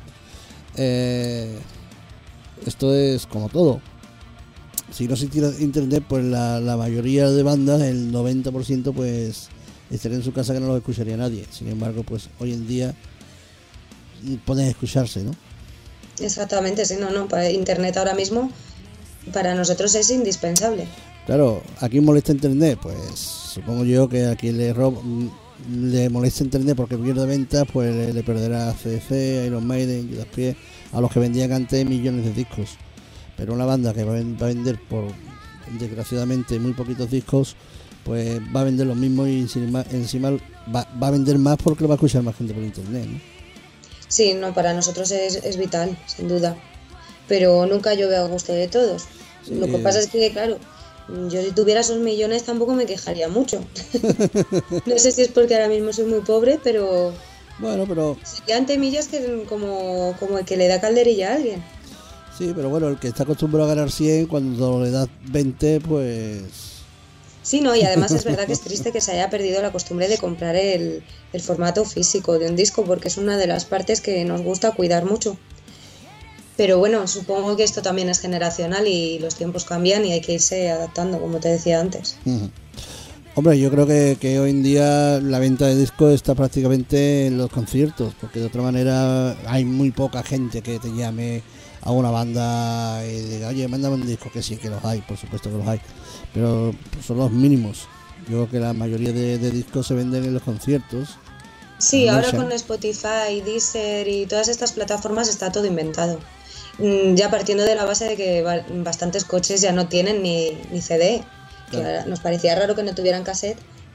Eh, esto es como todo. Si no existiera internet, pues la, la mayoría de bandas, el noventa por ciento, pues estaría en su casa que no los escucharía nadie. Sin embargo, pues hoy en día pueden escucharse, ¿no? Exactamente, sí, no, no. Para internet ahora mismo, para nosotros es indispensable. Claro, ¿a quién molesta internet? Pues supongo yo que a quien le roba, le molesta internet porque pierde ventas, pues le, le perderá a C D C, Iron Maiden, Judas Priest, a los que vendían antes millones de discos. Pero una banda que va a vender por, desgraciadamente, muy poquitos discos, pues va a vender los mismos y encima, encima va, va a vender más porque lo va a escuchar más gente por internet, ¿no? Sí, no, para nosotros es, es vital, sin duda. Pero nunca llueve a gusto de todos. Sí. Lo que pasa es que, claro, yo si tuviera esos millones tampoco me quejaría mucho. No sé si es porque ahora mismo soy muy pobre, pero... Bueno, pero... serían temillas que como, como el que le da calderilla a alguien. Sí, pero bueno, el que está acostumbrado a ganar cien, cuando le das veinte, pues... Sí, no, y además es verdad que es triste que se haya perdido la costumbre de comprar el, el formato físico de un disco, porque es una de las partes que nos gusta cuidar mucho. Pero bueno, supongo que esto también es generacional y los tiempos cambian y hay que irse adaptando, como te decía antes. Uh-huh. Hombre, yo creo que, que hoy en día la venta de discos está prácticamente en los conciertos, porque de otra manera hay muy poca gente que te llame a una banda y diga, oye, mándame un disco, que sí, que los hay, por supuesto que los hay, pero son los mínimos. Yo creo que la mayoría de, de discos se venden en los conciertos. Sí, ahora con Spotify, Deezer y todas estas plataformas está todo inventado. Ya partiendo de la base de que bastantes coches ya no tienen ni, ni C D, claro. Que nos parecía raro que no tuvieran cassette,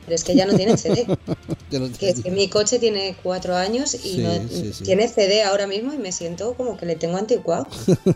pero es que ya no tienen C D. Que lo Que es que mi coche tiene cuatro años y Sí, no, sí, sí. tiene C D ahora mismo y me siento como que le tengo anticuado.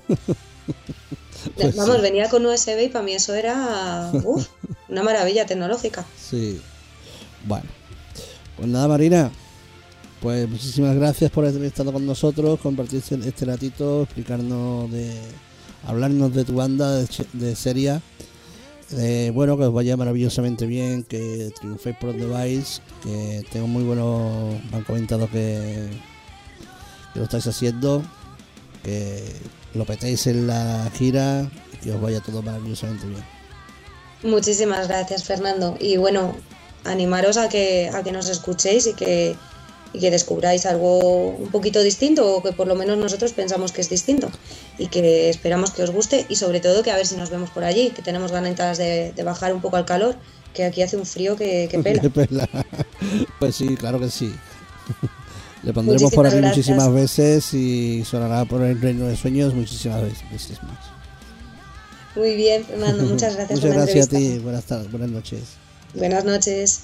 Pues Vamos, sí. venía con U S B y para mí eso era uf, una maravilla tecnológica. Sí. Bueno. Pues nada, Marina. Pues muchísimas gracias por haber estado con nosotros, compartir este, este ratito, explicarnos de... hablarnos de tu banda de, Ch- de Seria. Eh, bueno, que os vaya maravillosamente bien, que triunféis por donde vais, que tengo muy buenos, me han comentado que, que lo estáis haciendo, que lo petéis en la gira y que os vaya todo maravillosamente bien. Muchísimas gracias, Fernando. Y bueno, animaros a que, a que nos escuchéis y que, y que descubráis algo un poquito distinto, o que por lo menos nosotros pensamos que es distinto, y que esperamos que os guste, y sobre todo que a ver si nos vemos por allí, que tenemos ganas de, de bajar un poco al calor, que aquí hace un frío que, que pela. Qué pela. Pues sí, claro que sí. Le pondremos por Muchísimas aquí gracias. muchísimas veces y sonará por el Reino de Sueños muchísimas veces, veces más. Muy bien, Fernando, muchas gracias Muchas por la gracias a entrevista. ti, buenas tardes, buenas noches. Buenas noches.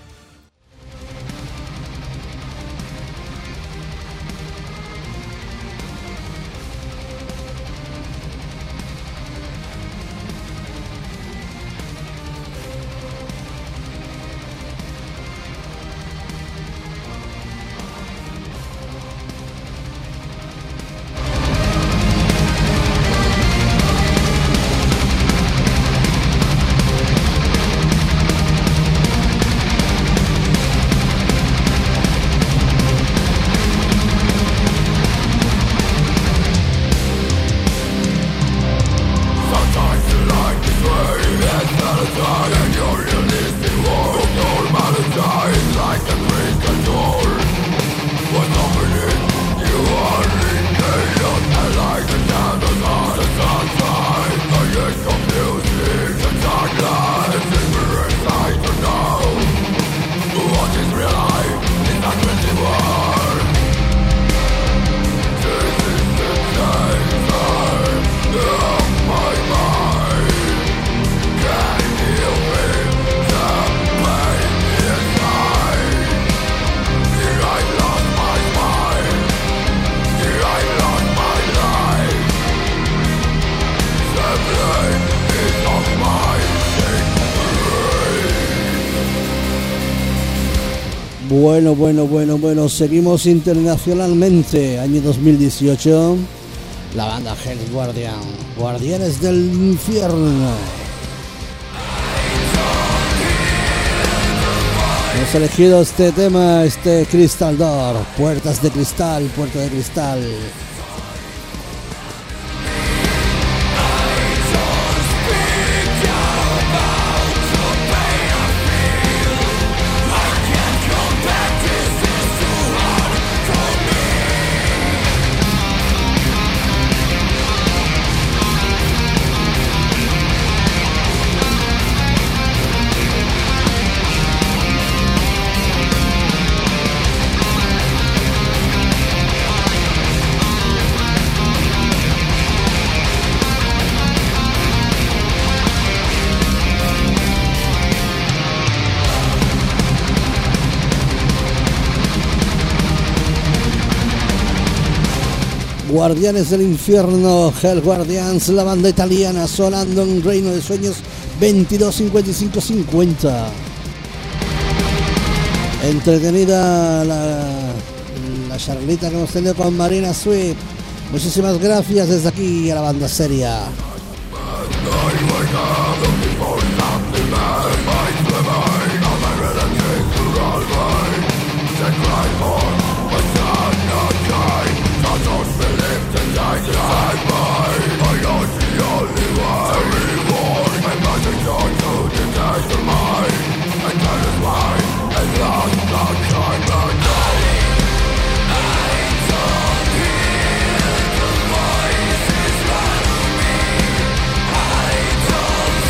Bueno, bueno, bueno, bueno, seguimos internacionalmente. Año dos mil dieciocho, la banda Hell Guardian, Guardianes del Infierno. Hemos elegido este tema, este Crystal Door, puertas de cristal, puerta de cristal. Guardianes del Infierno, Hell Guardians, la banda italiana sonando en Reino de Sueños veintidós cincuenta y cinco cincuenta. Entretenida la, la charlita que hemos tenido con Marina Sweet. Muchísimas gracias desde aquí a la banda Seria. I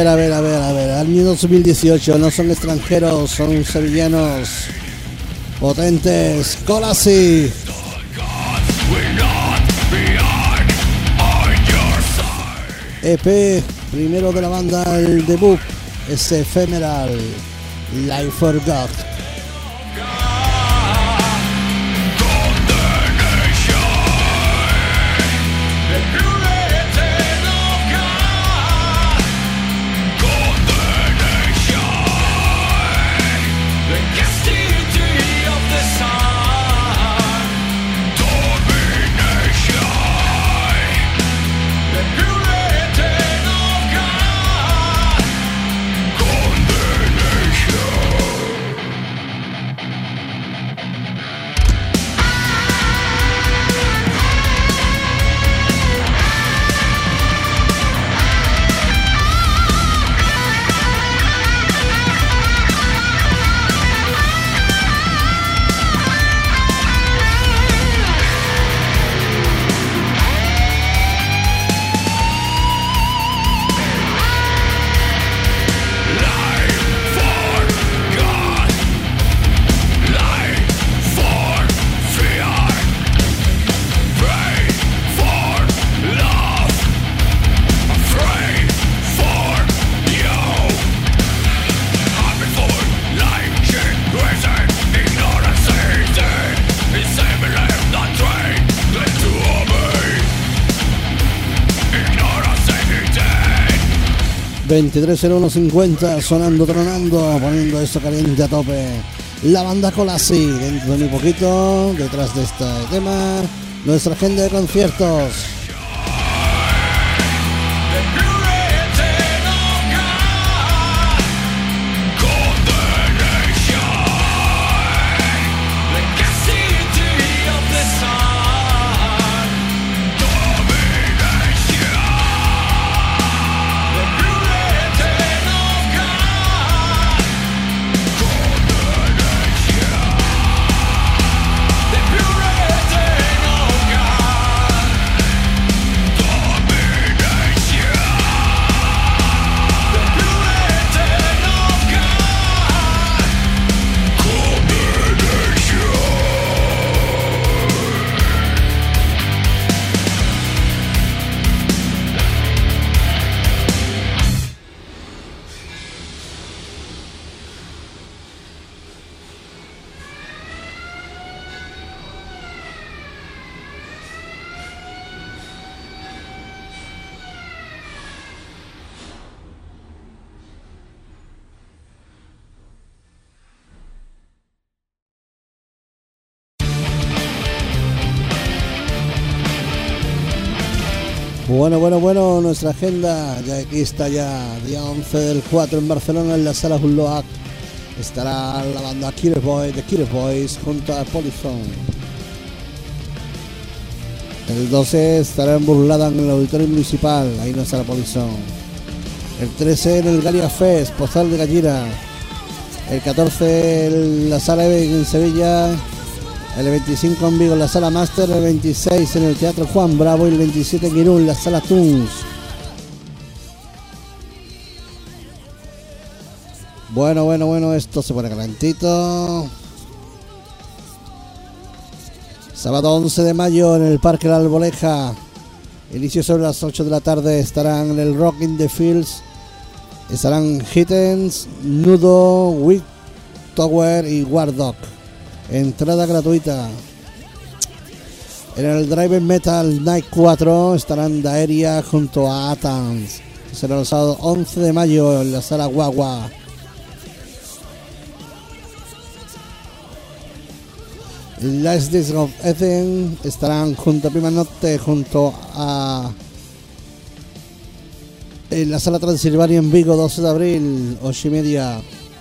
ver, a ver, a ver, a ver. Año dos mil dieciocho, no son extranjeros, son sevillanos potentes. Colasi. E P, primero de la banda, el debut es Ephemeral, Life for God. veintitrés cero uno cincuenta, sonando, tronando, poniendo esto caliente a tope. La banda Colasi, dentro de muy poquito, detrás de este tema, nuestra agenda de conciertos. Bueno, bueno, bueno, nuestra agenda, ya aquí está ya, día once del cuatro en Barcelona, en la sala Hulloac, estará la banda Killer Boy, The Killer Boys, junto a Polyphone. El doce estará en Burlada, en el Auditorio Municipal, ahí no estará Polyphone. El trece en el Galia Fest, Pozal de Gallira. El catorce en la sala Ebec en Sevilla. El veinticinco en Vigo en la sala Master, el veintiséis en el Teatro Juan Bravo y el veintisiete en Irún en la sala Tunes. Bueno, bueno, bueno, esto se pone calentito. Sábado once de mayo en el Parque La Alboleja. Inicio sobre las ocho de la tarde. Estarán en el Rock in the Fields. Estarán Hittens, Nudo, Wick Tower y War Dog. Entrada gratuita. En el Drive Metal Night cuatro estarán Daeria junto a Atans. Será el sábado once de mayo en la sala Guagua. Last Days of Eden estarán junto a Prima Notte, junto a en la sala Transilvania en Vigo, doce de abril, ocho y media.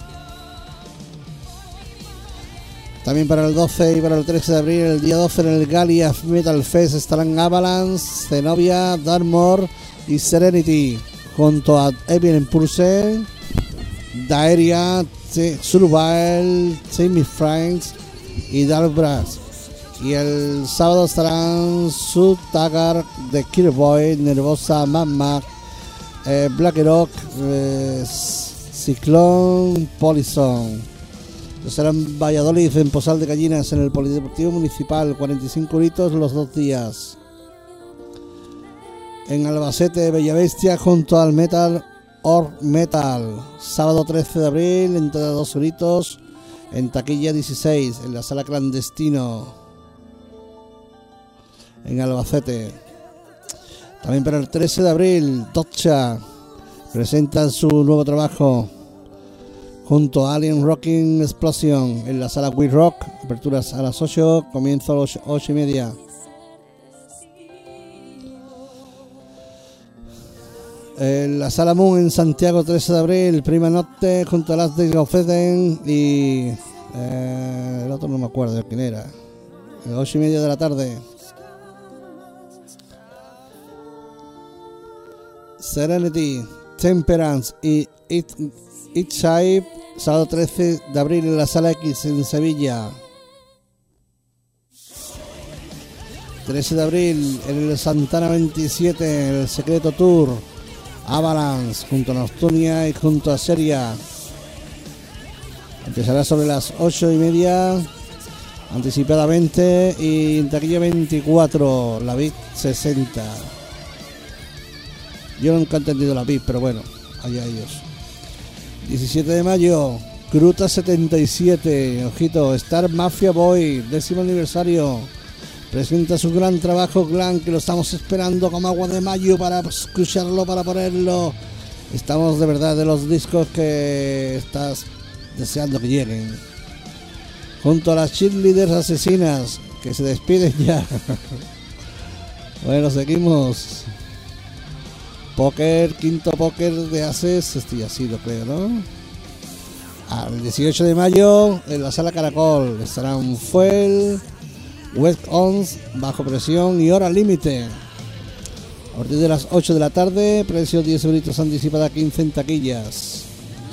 También para el doce y para el trece de abril, el día doce en el Galia Metal Fest estarán Avalanche, Zenobia, Darmor y Serenity, junto a Evil Impulse, Daeria, Survival, Timmy Franks y Dark Brass. Y el sábado estarán Sud Tagar, The Killer Boy, Nervosa, Mad Max, eh, Black Rock, eh, Ciclón, Polizón. Estará en Valladolid, en Posal de Gallinas, en el Polideportivo Municipal, cuarenta y cinco euritos los dos días. En Albacete, Bellavestia, junto al Metal Or Metal, sábado trece de abril, entrada dos euritos, en taquilla dieciséis, en la sala Clandestino, en Albacete. También para el trece de abril, Tocha presenta su nuevo trabajo junto a Alien Rocking Explosion en la sala We Rock, aperturas a las ocho, comienzo a las ocho y media. En la sala Moon en Santiago, trece de abril, Prima Notte junto a Last Days of Eden y eh, el otro no me acuerdo de quién era, a las ocho y media de la tarde. Serenity, Temperance y It, It Shape, sábado trece de abril en la sala X en Sevilla. trece de abril en el Santana veintisiete, en el Secreto Tour, Avalanche junto a Nocturnia y junto a Seria. Empezará sobre las ocho y media anticipadamente, y en taquilla veinticuatro, la V I P sesenta. Yo nunca he entendido la V I P, pero bueno, allá ellos. diecisiete de mayo, Gruta setenta y siete, ojito, Star Mafia Boy, décimo aniversario. Presenta su gran trabajo Glam, que lo estamos esperando como agua de mayo para escucharlo, para ponerlo. Estamos de verdad de los discos que estás deseando que lleguen. Junto a las cheerleaders asesinas, que se despiden ya. Bueno, seguimos. Póker, quinto póker de Aces, este ya sí lo creo, ¿no? Al dieciocho de mayo, en la sala Caracol, estarán Fuel, West Ons, Bajo Presión y Hora Límite. A partir de las ocho de la tarde, precio diez euritos anticipada, quince en taquillas.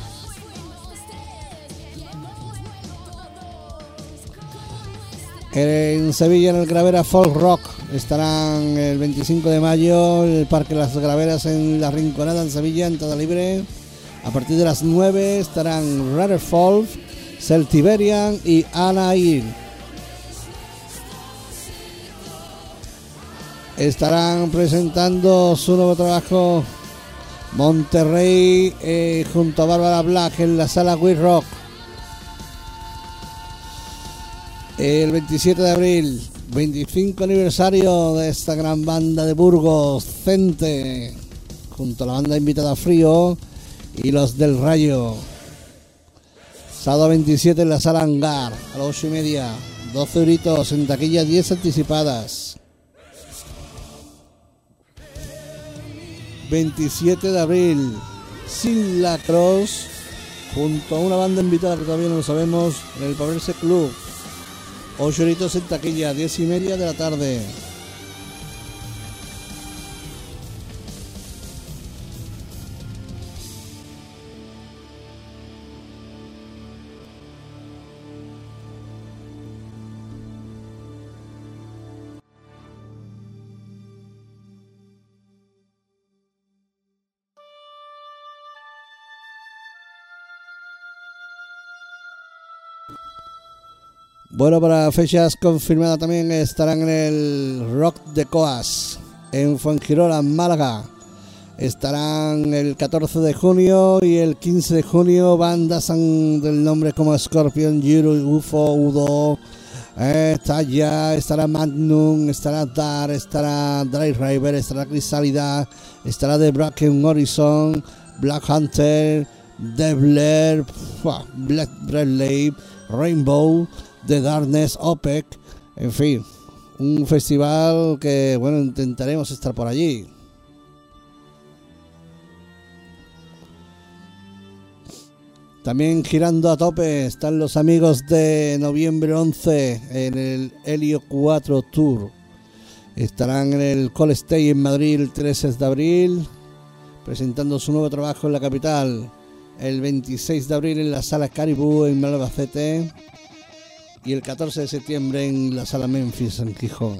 En Sevilla, en el Gravera Folk Rock, estarán el veinticinco de mayo en el Parque Las Graveras en La Rinconada en Sevilla, entrada libre. A partir de las nueve estarán Rare Folk, Celtiberian y Anair. Estarán presentando su nuevo trabajo Monterrey eh, junto a Bárbara Black en la sala We Rock. El veintisiete de abril, veinticinco aniversario de esta gran banda de Burgos, Cente, junto a la banda invitada Frío y los del Rayo. Sábado veintisiete en la sala Hangar, a las ocho y media, doce euritos en taquilla, diez anticipadas. veintisiete de abril, Sin la Cross, junto a una banda invitada que todavía no lo sabemos, en el Poverse Club. ocho euritos en taquilla, diez y media de la tarde. Bueno, para fechas confirmadas también estarán en el Rock de Coas, en Fuengirola, Málaga. Estarán el catorce de junio y el quince de junio bandas del nombre como Scorpion, Giro, U F O, Udo, eh, Talla, estará Magnum, estará Dar, estará Dry River, estará Crisálida, estará The Broken Horizon, Black Hunter, Devler, Black Bradley, Rainbow, The Darkness, OPEC, en fin, un festival que, bueno, intentaremos estar por allí. También girando a tope están los amigos de noviembre once en el Helio cuatro Tour. Estarán en el Call Stay en Madrid el trece de abril, presentando su nuevo trabajo en la capital. El veintiséis de abril en la Sala Caribú en Albacete. Y el catorce de septiembre en la Sala Memphis en Gijón.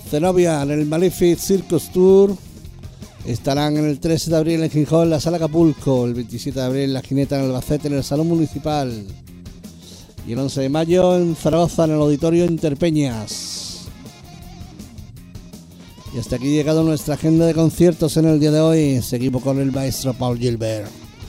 Zenobia en el Malefic Circus Tour. Estarán en el trece de abril en Gijón, en la Sala Acapulco. El veintisiete de abril en La Jineta, en Albacete, en el Salón Municipal. Y el once de mayo en Zaragoza, en el Auditorio Interpeñas. Y hasta aquí ha llegado nuestra agenda de conciertos en el día de hoy. Seguimos con el maestro Paul Gilbert.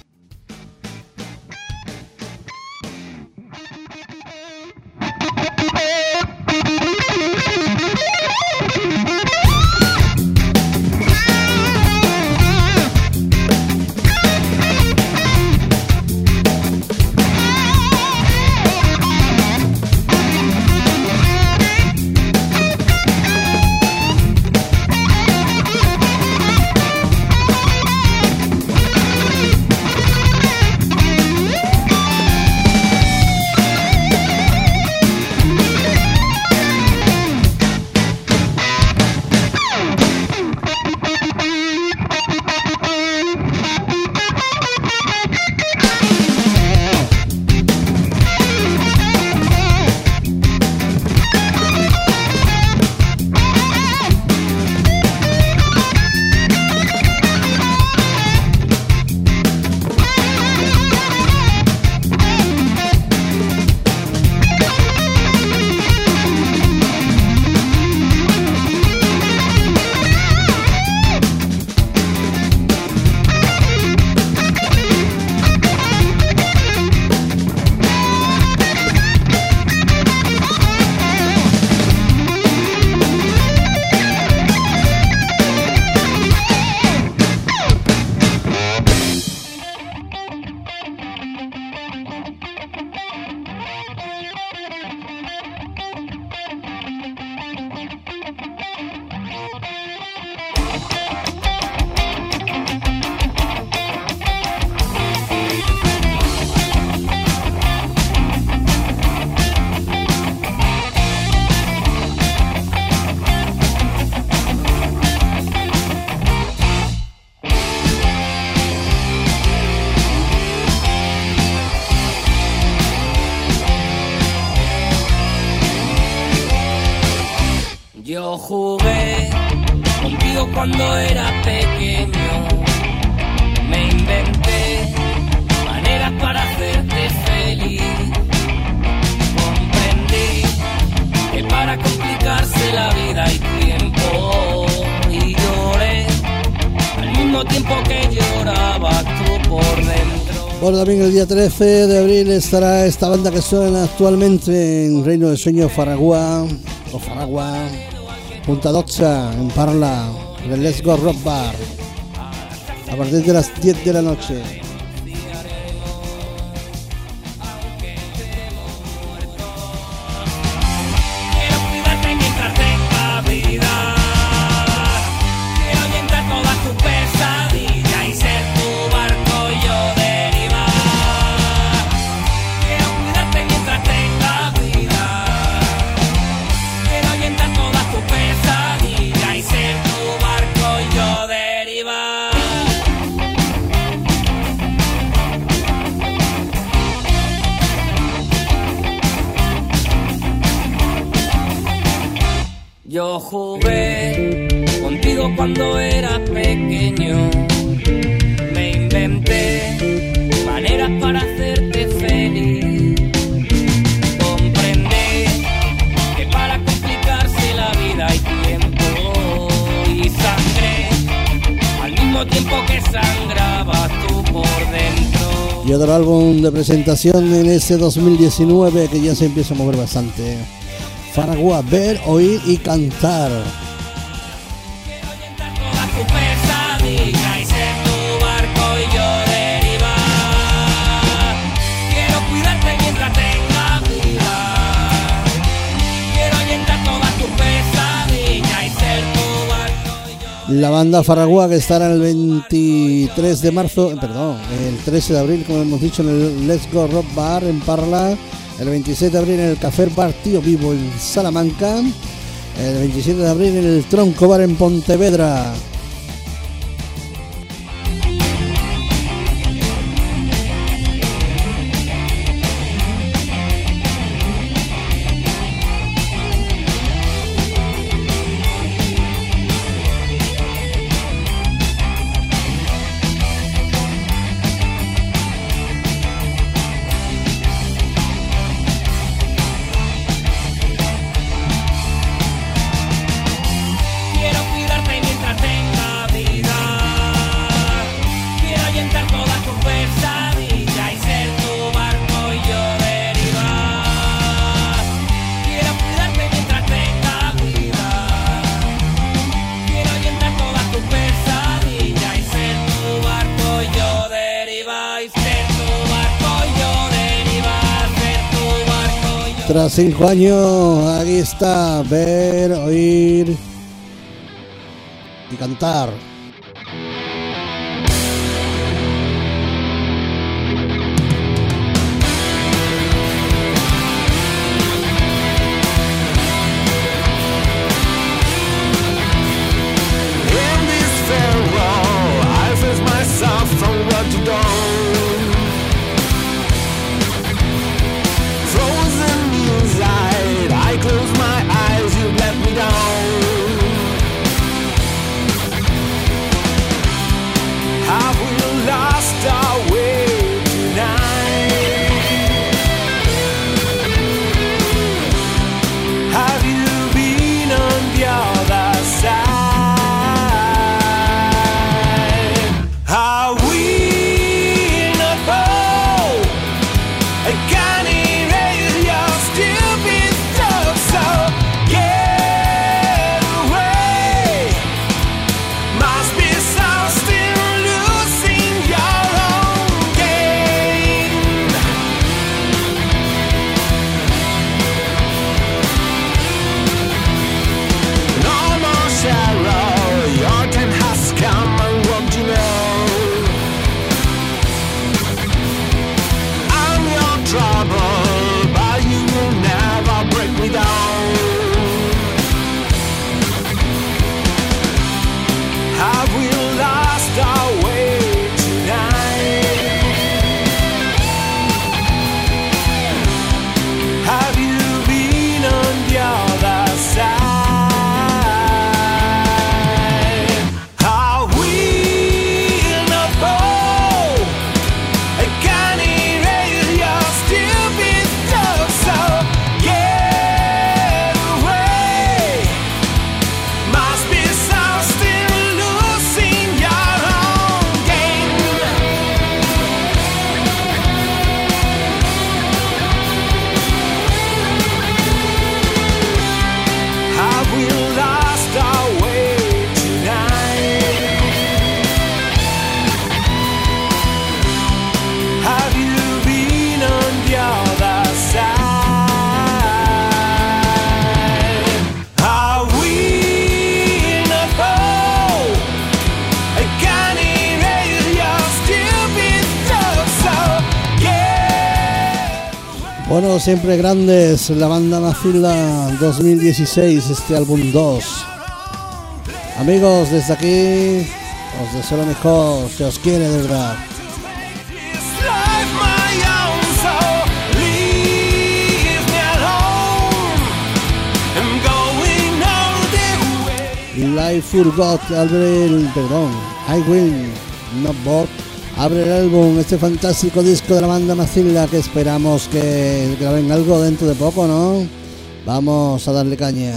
Yo jugué contigo cuando era pequeño, me inventé maneras para hacerte feliz. Comprendí que para complicarse la vida hay tiempo, y lloré al mismo tiempo que llorabas tú por dentro. Bueno, también el día trece de abril estará esta banda que suena actualmente en Reino de Sueño, Faragua o Faragua, Punta Doxa, en Parla, en el Let's Go Rock Bar, a partir de las diez de la noche. Yo jugué contigo cuando era pequeño, me inventé maneras para hacerte feliz. Comprendí que para complicarse la vida hay tiempo, y sangré al mismo tiempo que sangrabas tú por dentro. Y otro álbum de presentación en ese dos mil diecinueve que ya se empieza a mover bastante. Faragua, ver, oír y cantar. Quiero ahuyentar toda tu pesadilla y ser tu barco y yo derivar. Quiero cuidarte mientras tenga vida. Quiero ahuyentar toda tu pesadilla y ser tu barco y yo. La banda Faragua, que estará el veintitrés de marzo, perdón, el trece de abril, como hemos dicho, en el Let's Go Rock Bar en Parla. El veintisiete de abril en el Café Bar Tío Vivo en Salamanca. El veintisiete de abril en el Tronco Bar en Pontevedra. Tras cinco años, aquí está, ver, oír y cantar. Bueno, siempre grandes, la banda Mathilda dos mil dieciséis, este álbum dos. Amigos, desde aquí os deseo lo mejor, se os quiere de verdad. Life Forgot, abre el, perdón, I Will Not Bot, abre el álbum, este fantástico disco de la banda Mathilda, que esperamos que graben algo dentro de poco, ¿no? Vamos a darle caña.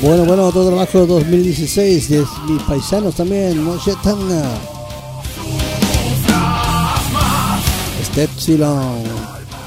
Bueno, bueno, otro trabajo de dos mil dieciséis de mis paisanos también, no sé tan Step Silon.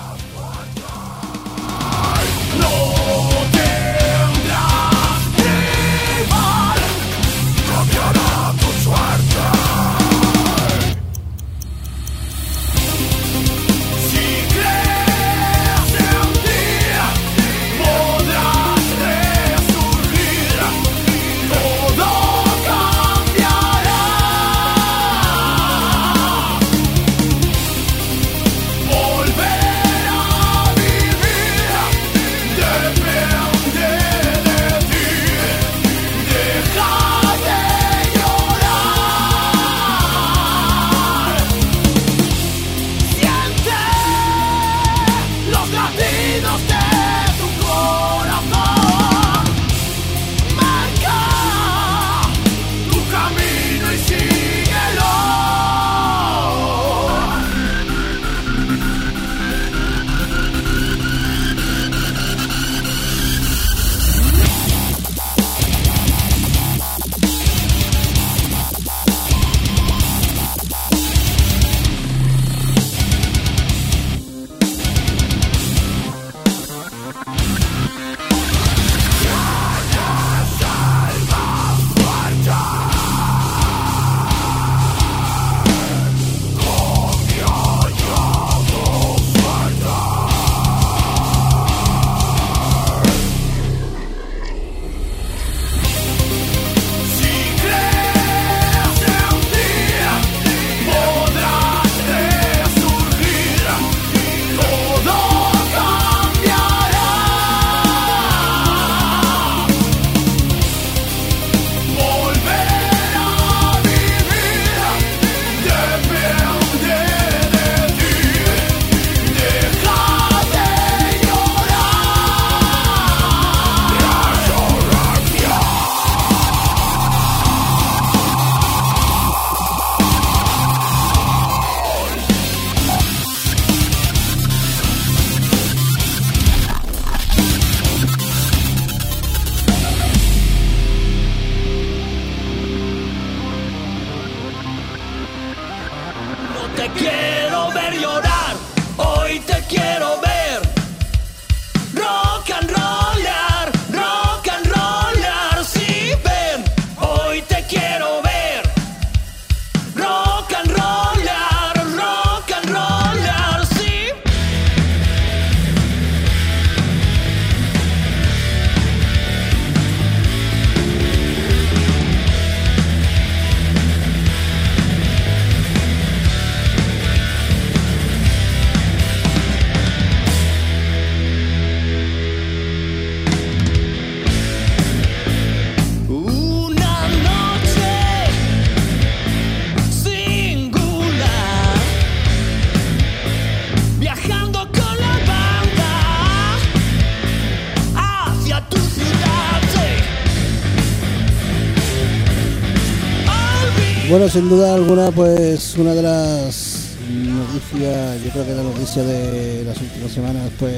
Bueno, sin duda alguna, pues una de las noticias, yo creo que la noticia de las últimas semanas, pues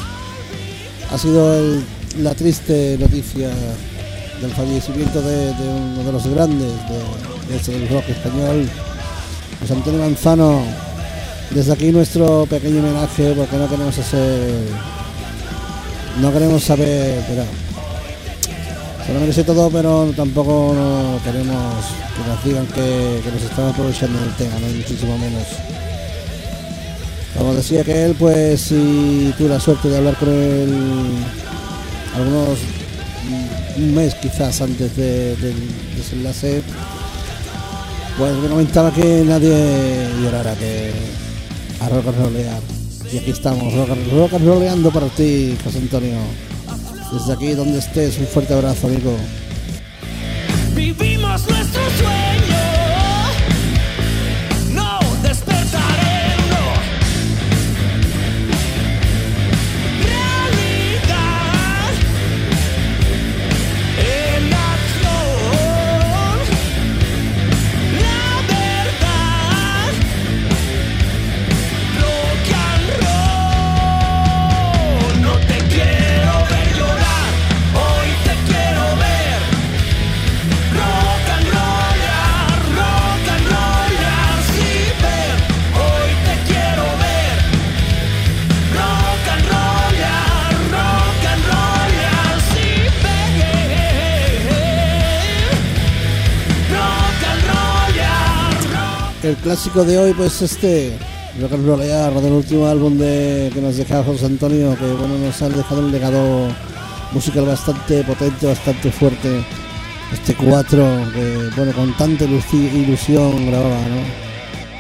ha sido el, la triste noticia del fallecimiento de, de uno de los grandes de, de este del rock español, José Antonio Manzano. Desde aquí nuestro pequeño homenaje, porque no queremos hacer, no queremos saber, pero se lo merece todo, pero tampoco no queremos que nos digan que, que nos estamos aprovechando del tema, no, muchísimo menos. Como decía que él, pues si tuve la suerte de hablar con él algunos, un mes quizás antes de, del desenlace, pues me comentaba que nadie llorara, que a rock and rollear. Y aquí estamos, rock, rock and rolleando para ti, José Antonio. Desde aquí donde estés, un fuerte abrazo, amigo. Vivimos nuestro sueño, no despertaremos. Realidad en acción, la verdad, rock and roll. No te quiero ver llorar, hoy te quiero ver. el clásico de hoy, pues este Rock and Rollear, del último álbum de que nos dejaba José Antonio, que bueno, nos ha dejado un legado musical bastante potente, bastante fuerte. Este cuatro que bueno, con tanta ilusión grababa, ¿no?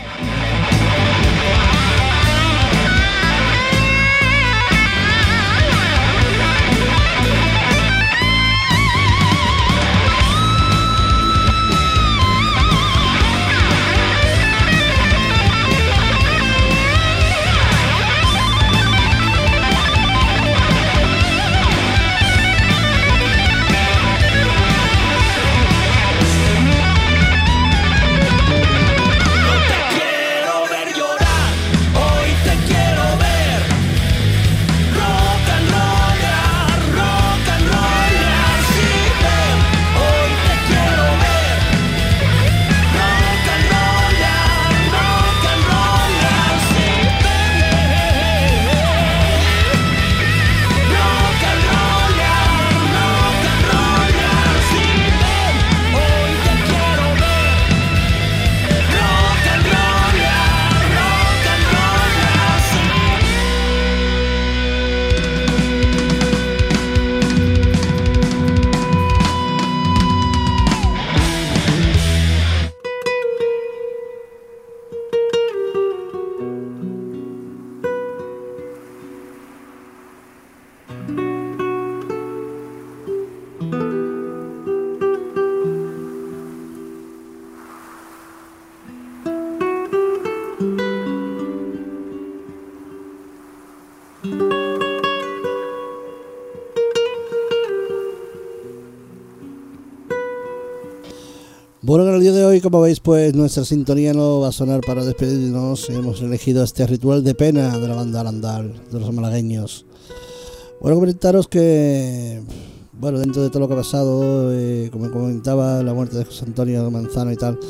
Bueno, en el día de hoy, como veis, pues nuestra sintonía no va a sonar para despedirnos. Hemos elegido este Ritual de Pena de la banda Arandal, de los malagueños. Bueno, comentaros que, bueno, dentro de todo lo que ha pasado, eh, como comentaba, la muerte de José Antonio Manzano y tal,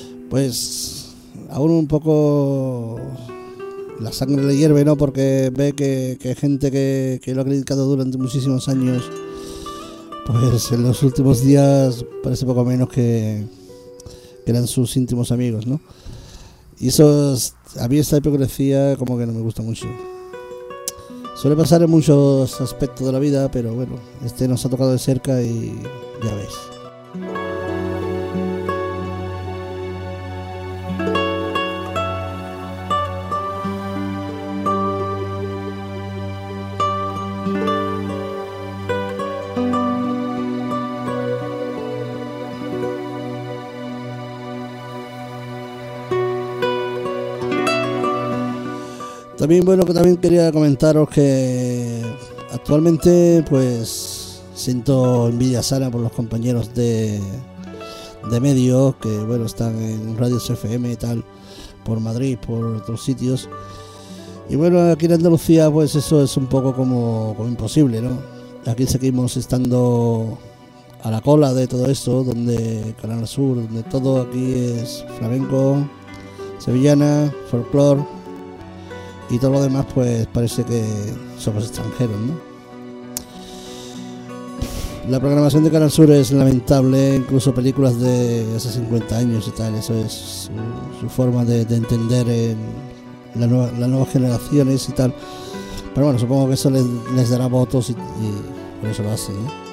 pues aún un poco la sangre le hierve, ¿no? Porque ve que, que gente que, que lo ha criticado durante muchísimos años, pues en los últimos días parece poco menos que... que eran sus íntimos amigos, ¿no? Y eso, es, a mí esta hipocresía como que no me gusta mucho. Suele pasar en muchos aspectos de la vida, pero bueno, este nos ha tocado de cerca y ya ves. También, bueno, que también quería comentaros que actualmente pues siento envidia sana por los compañeros de, de medios que, bueno, están en radios F M y tal, por Madrid, por otros sitios. Y bueno, aquí en Andalucía pues eso es un poco como, como imposible, ¿no? Aquí seguimos estando a la cola de todo esto, donde Canal Sur, donde todo aquí es flamenco, sevillana, folclore. Y todo lo demás pues parece que somos extranjeros, ¿no? La programación de Canal Sur es lamentable, incluso películas de hace cincuenta años y tal, eso es su, su forma de, de entender en la nueva, las nuevas generaciones y tal. Pero bueno, supongo que eso les, les dará votos y, y por eso lo hace, ¿eh?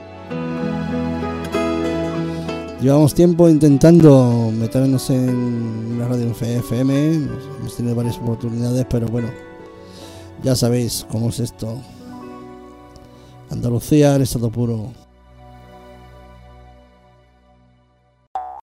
Llevamos tiempo intentando meternos en la radio F M, hemos tenido varias oportunidades, pero bueno, ya sabéis cómo es esto. Andalucía en estado puro.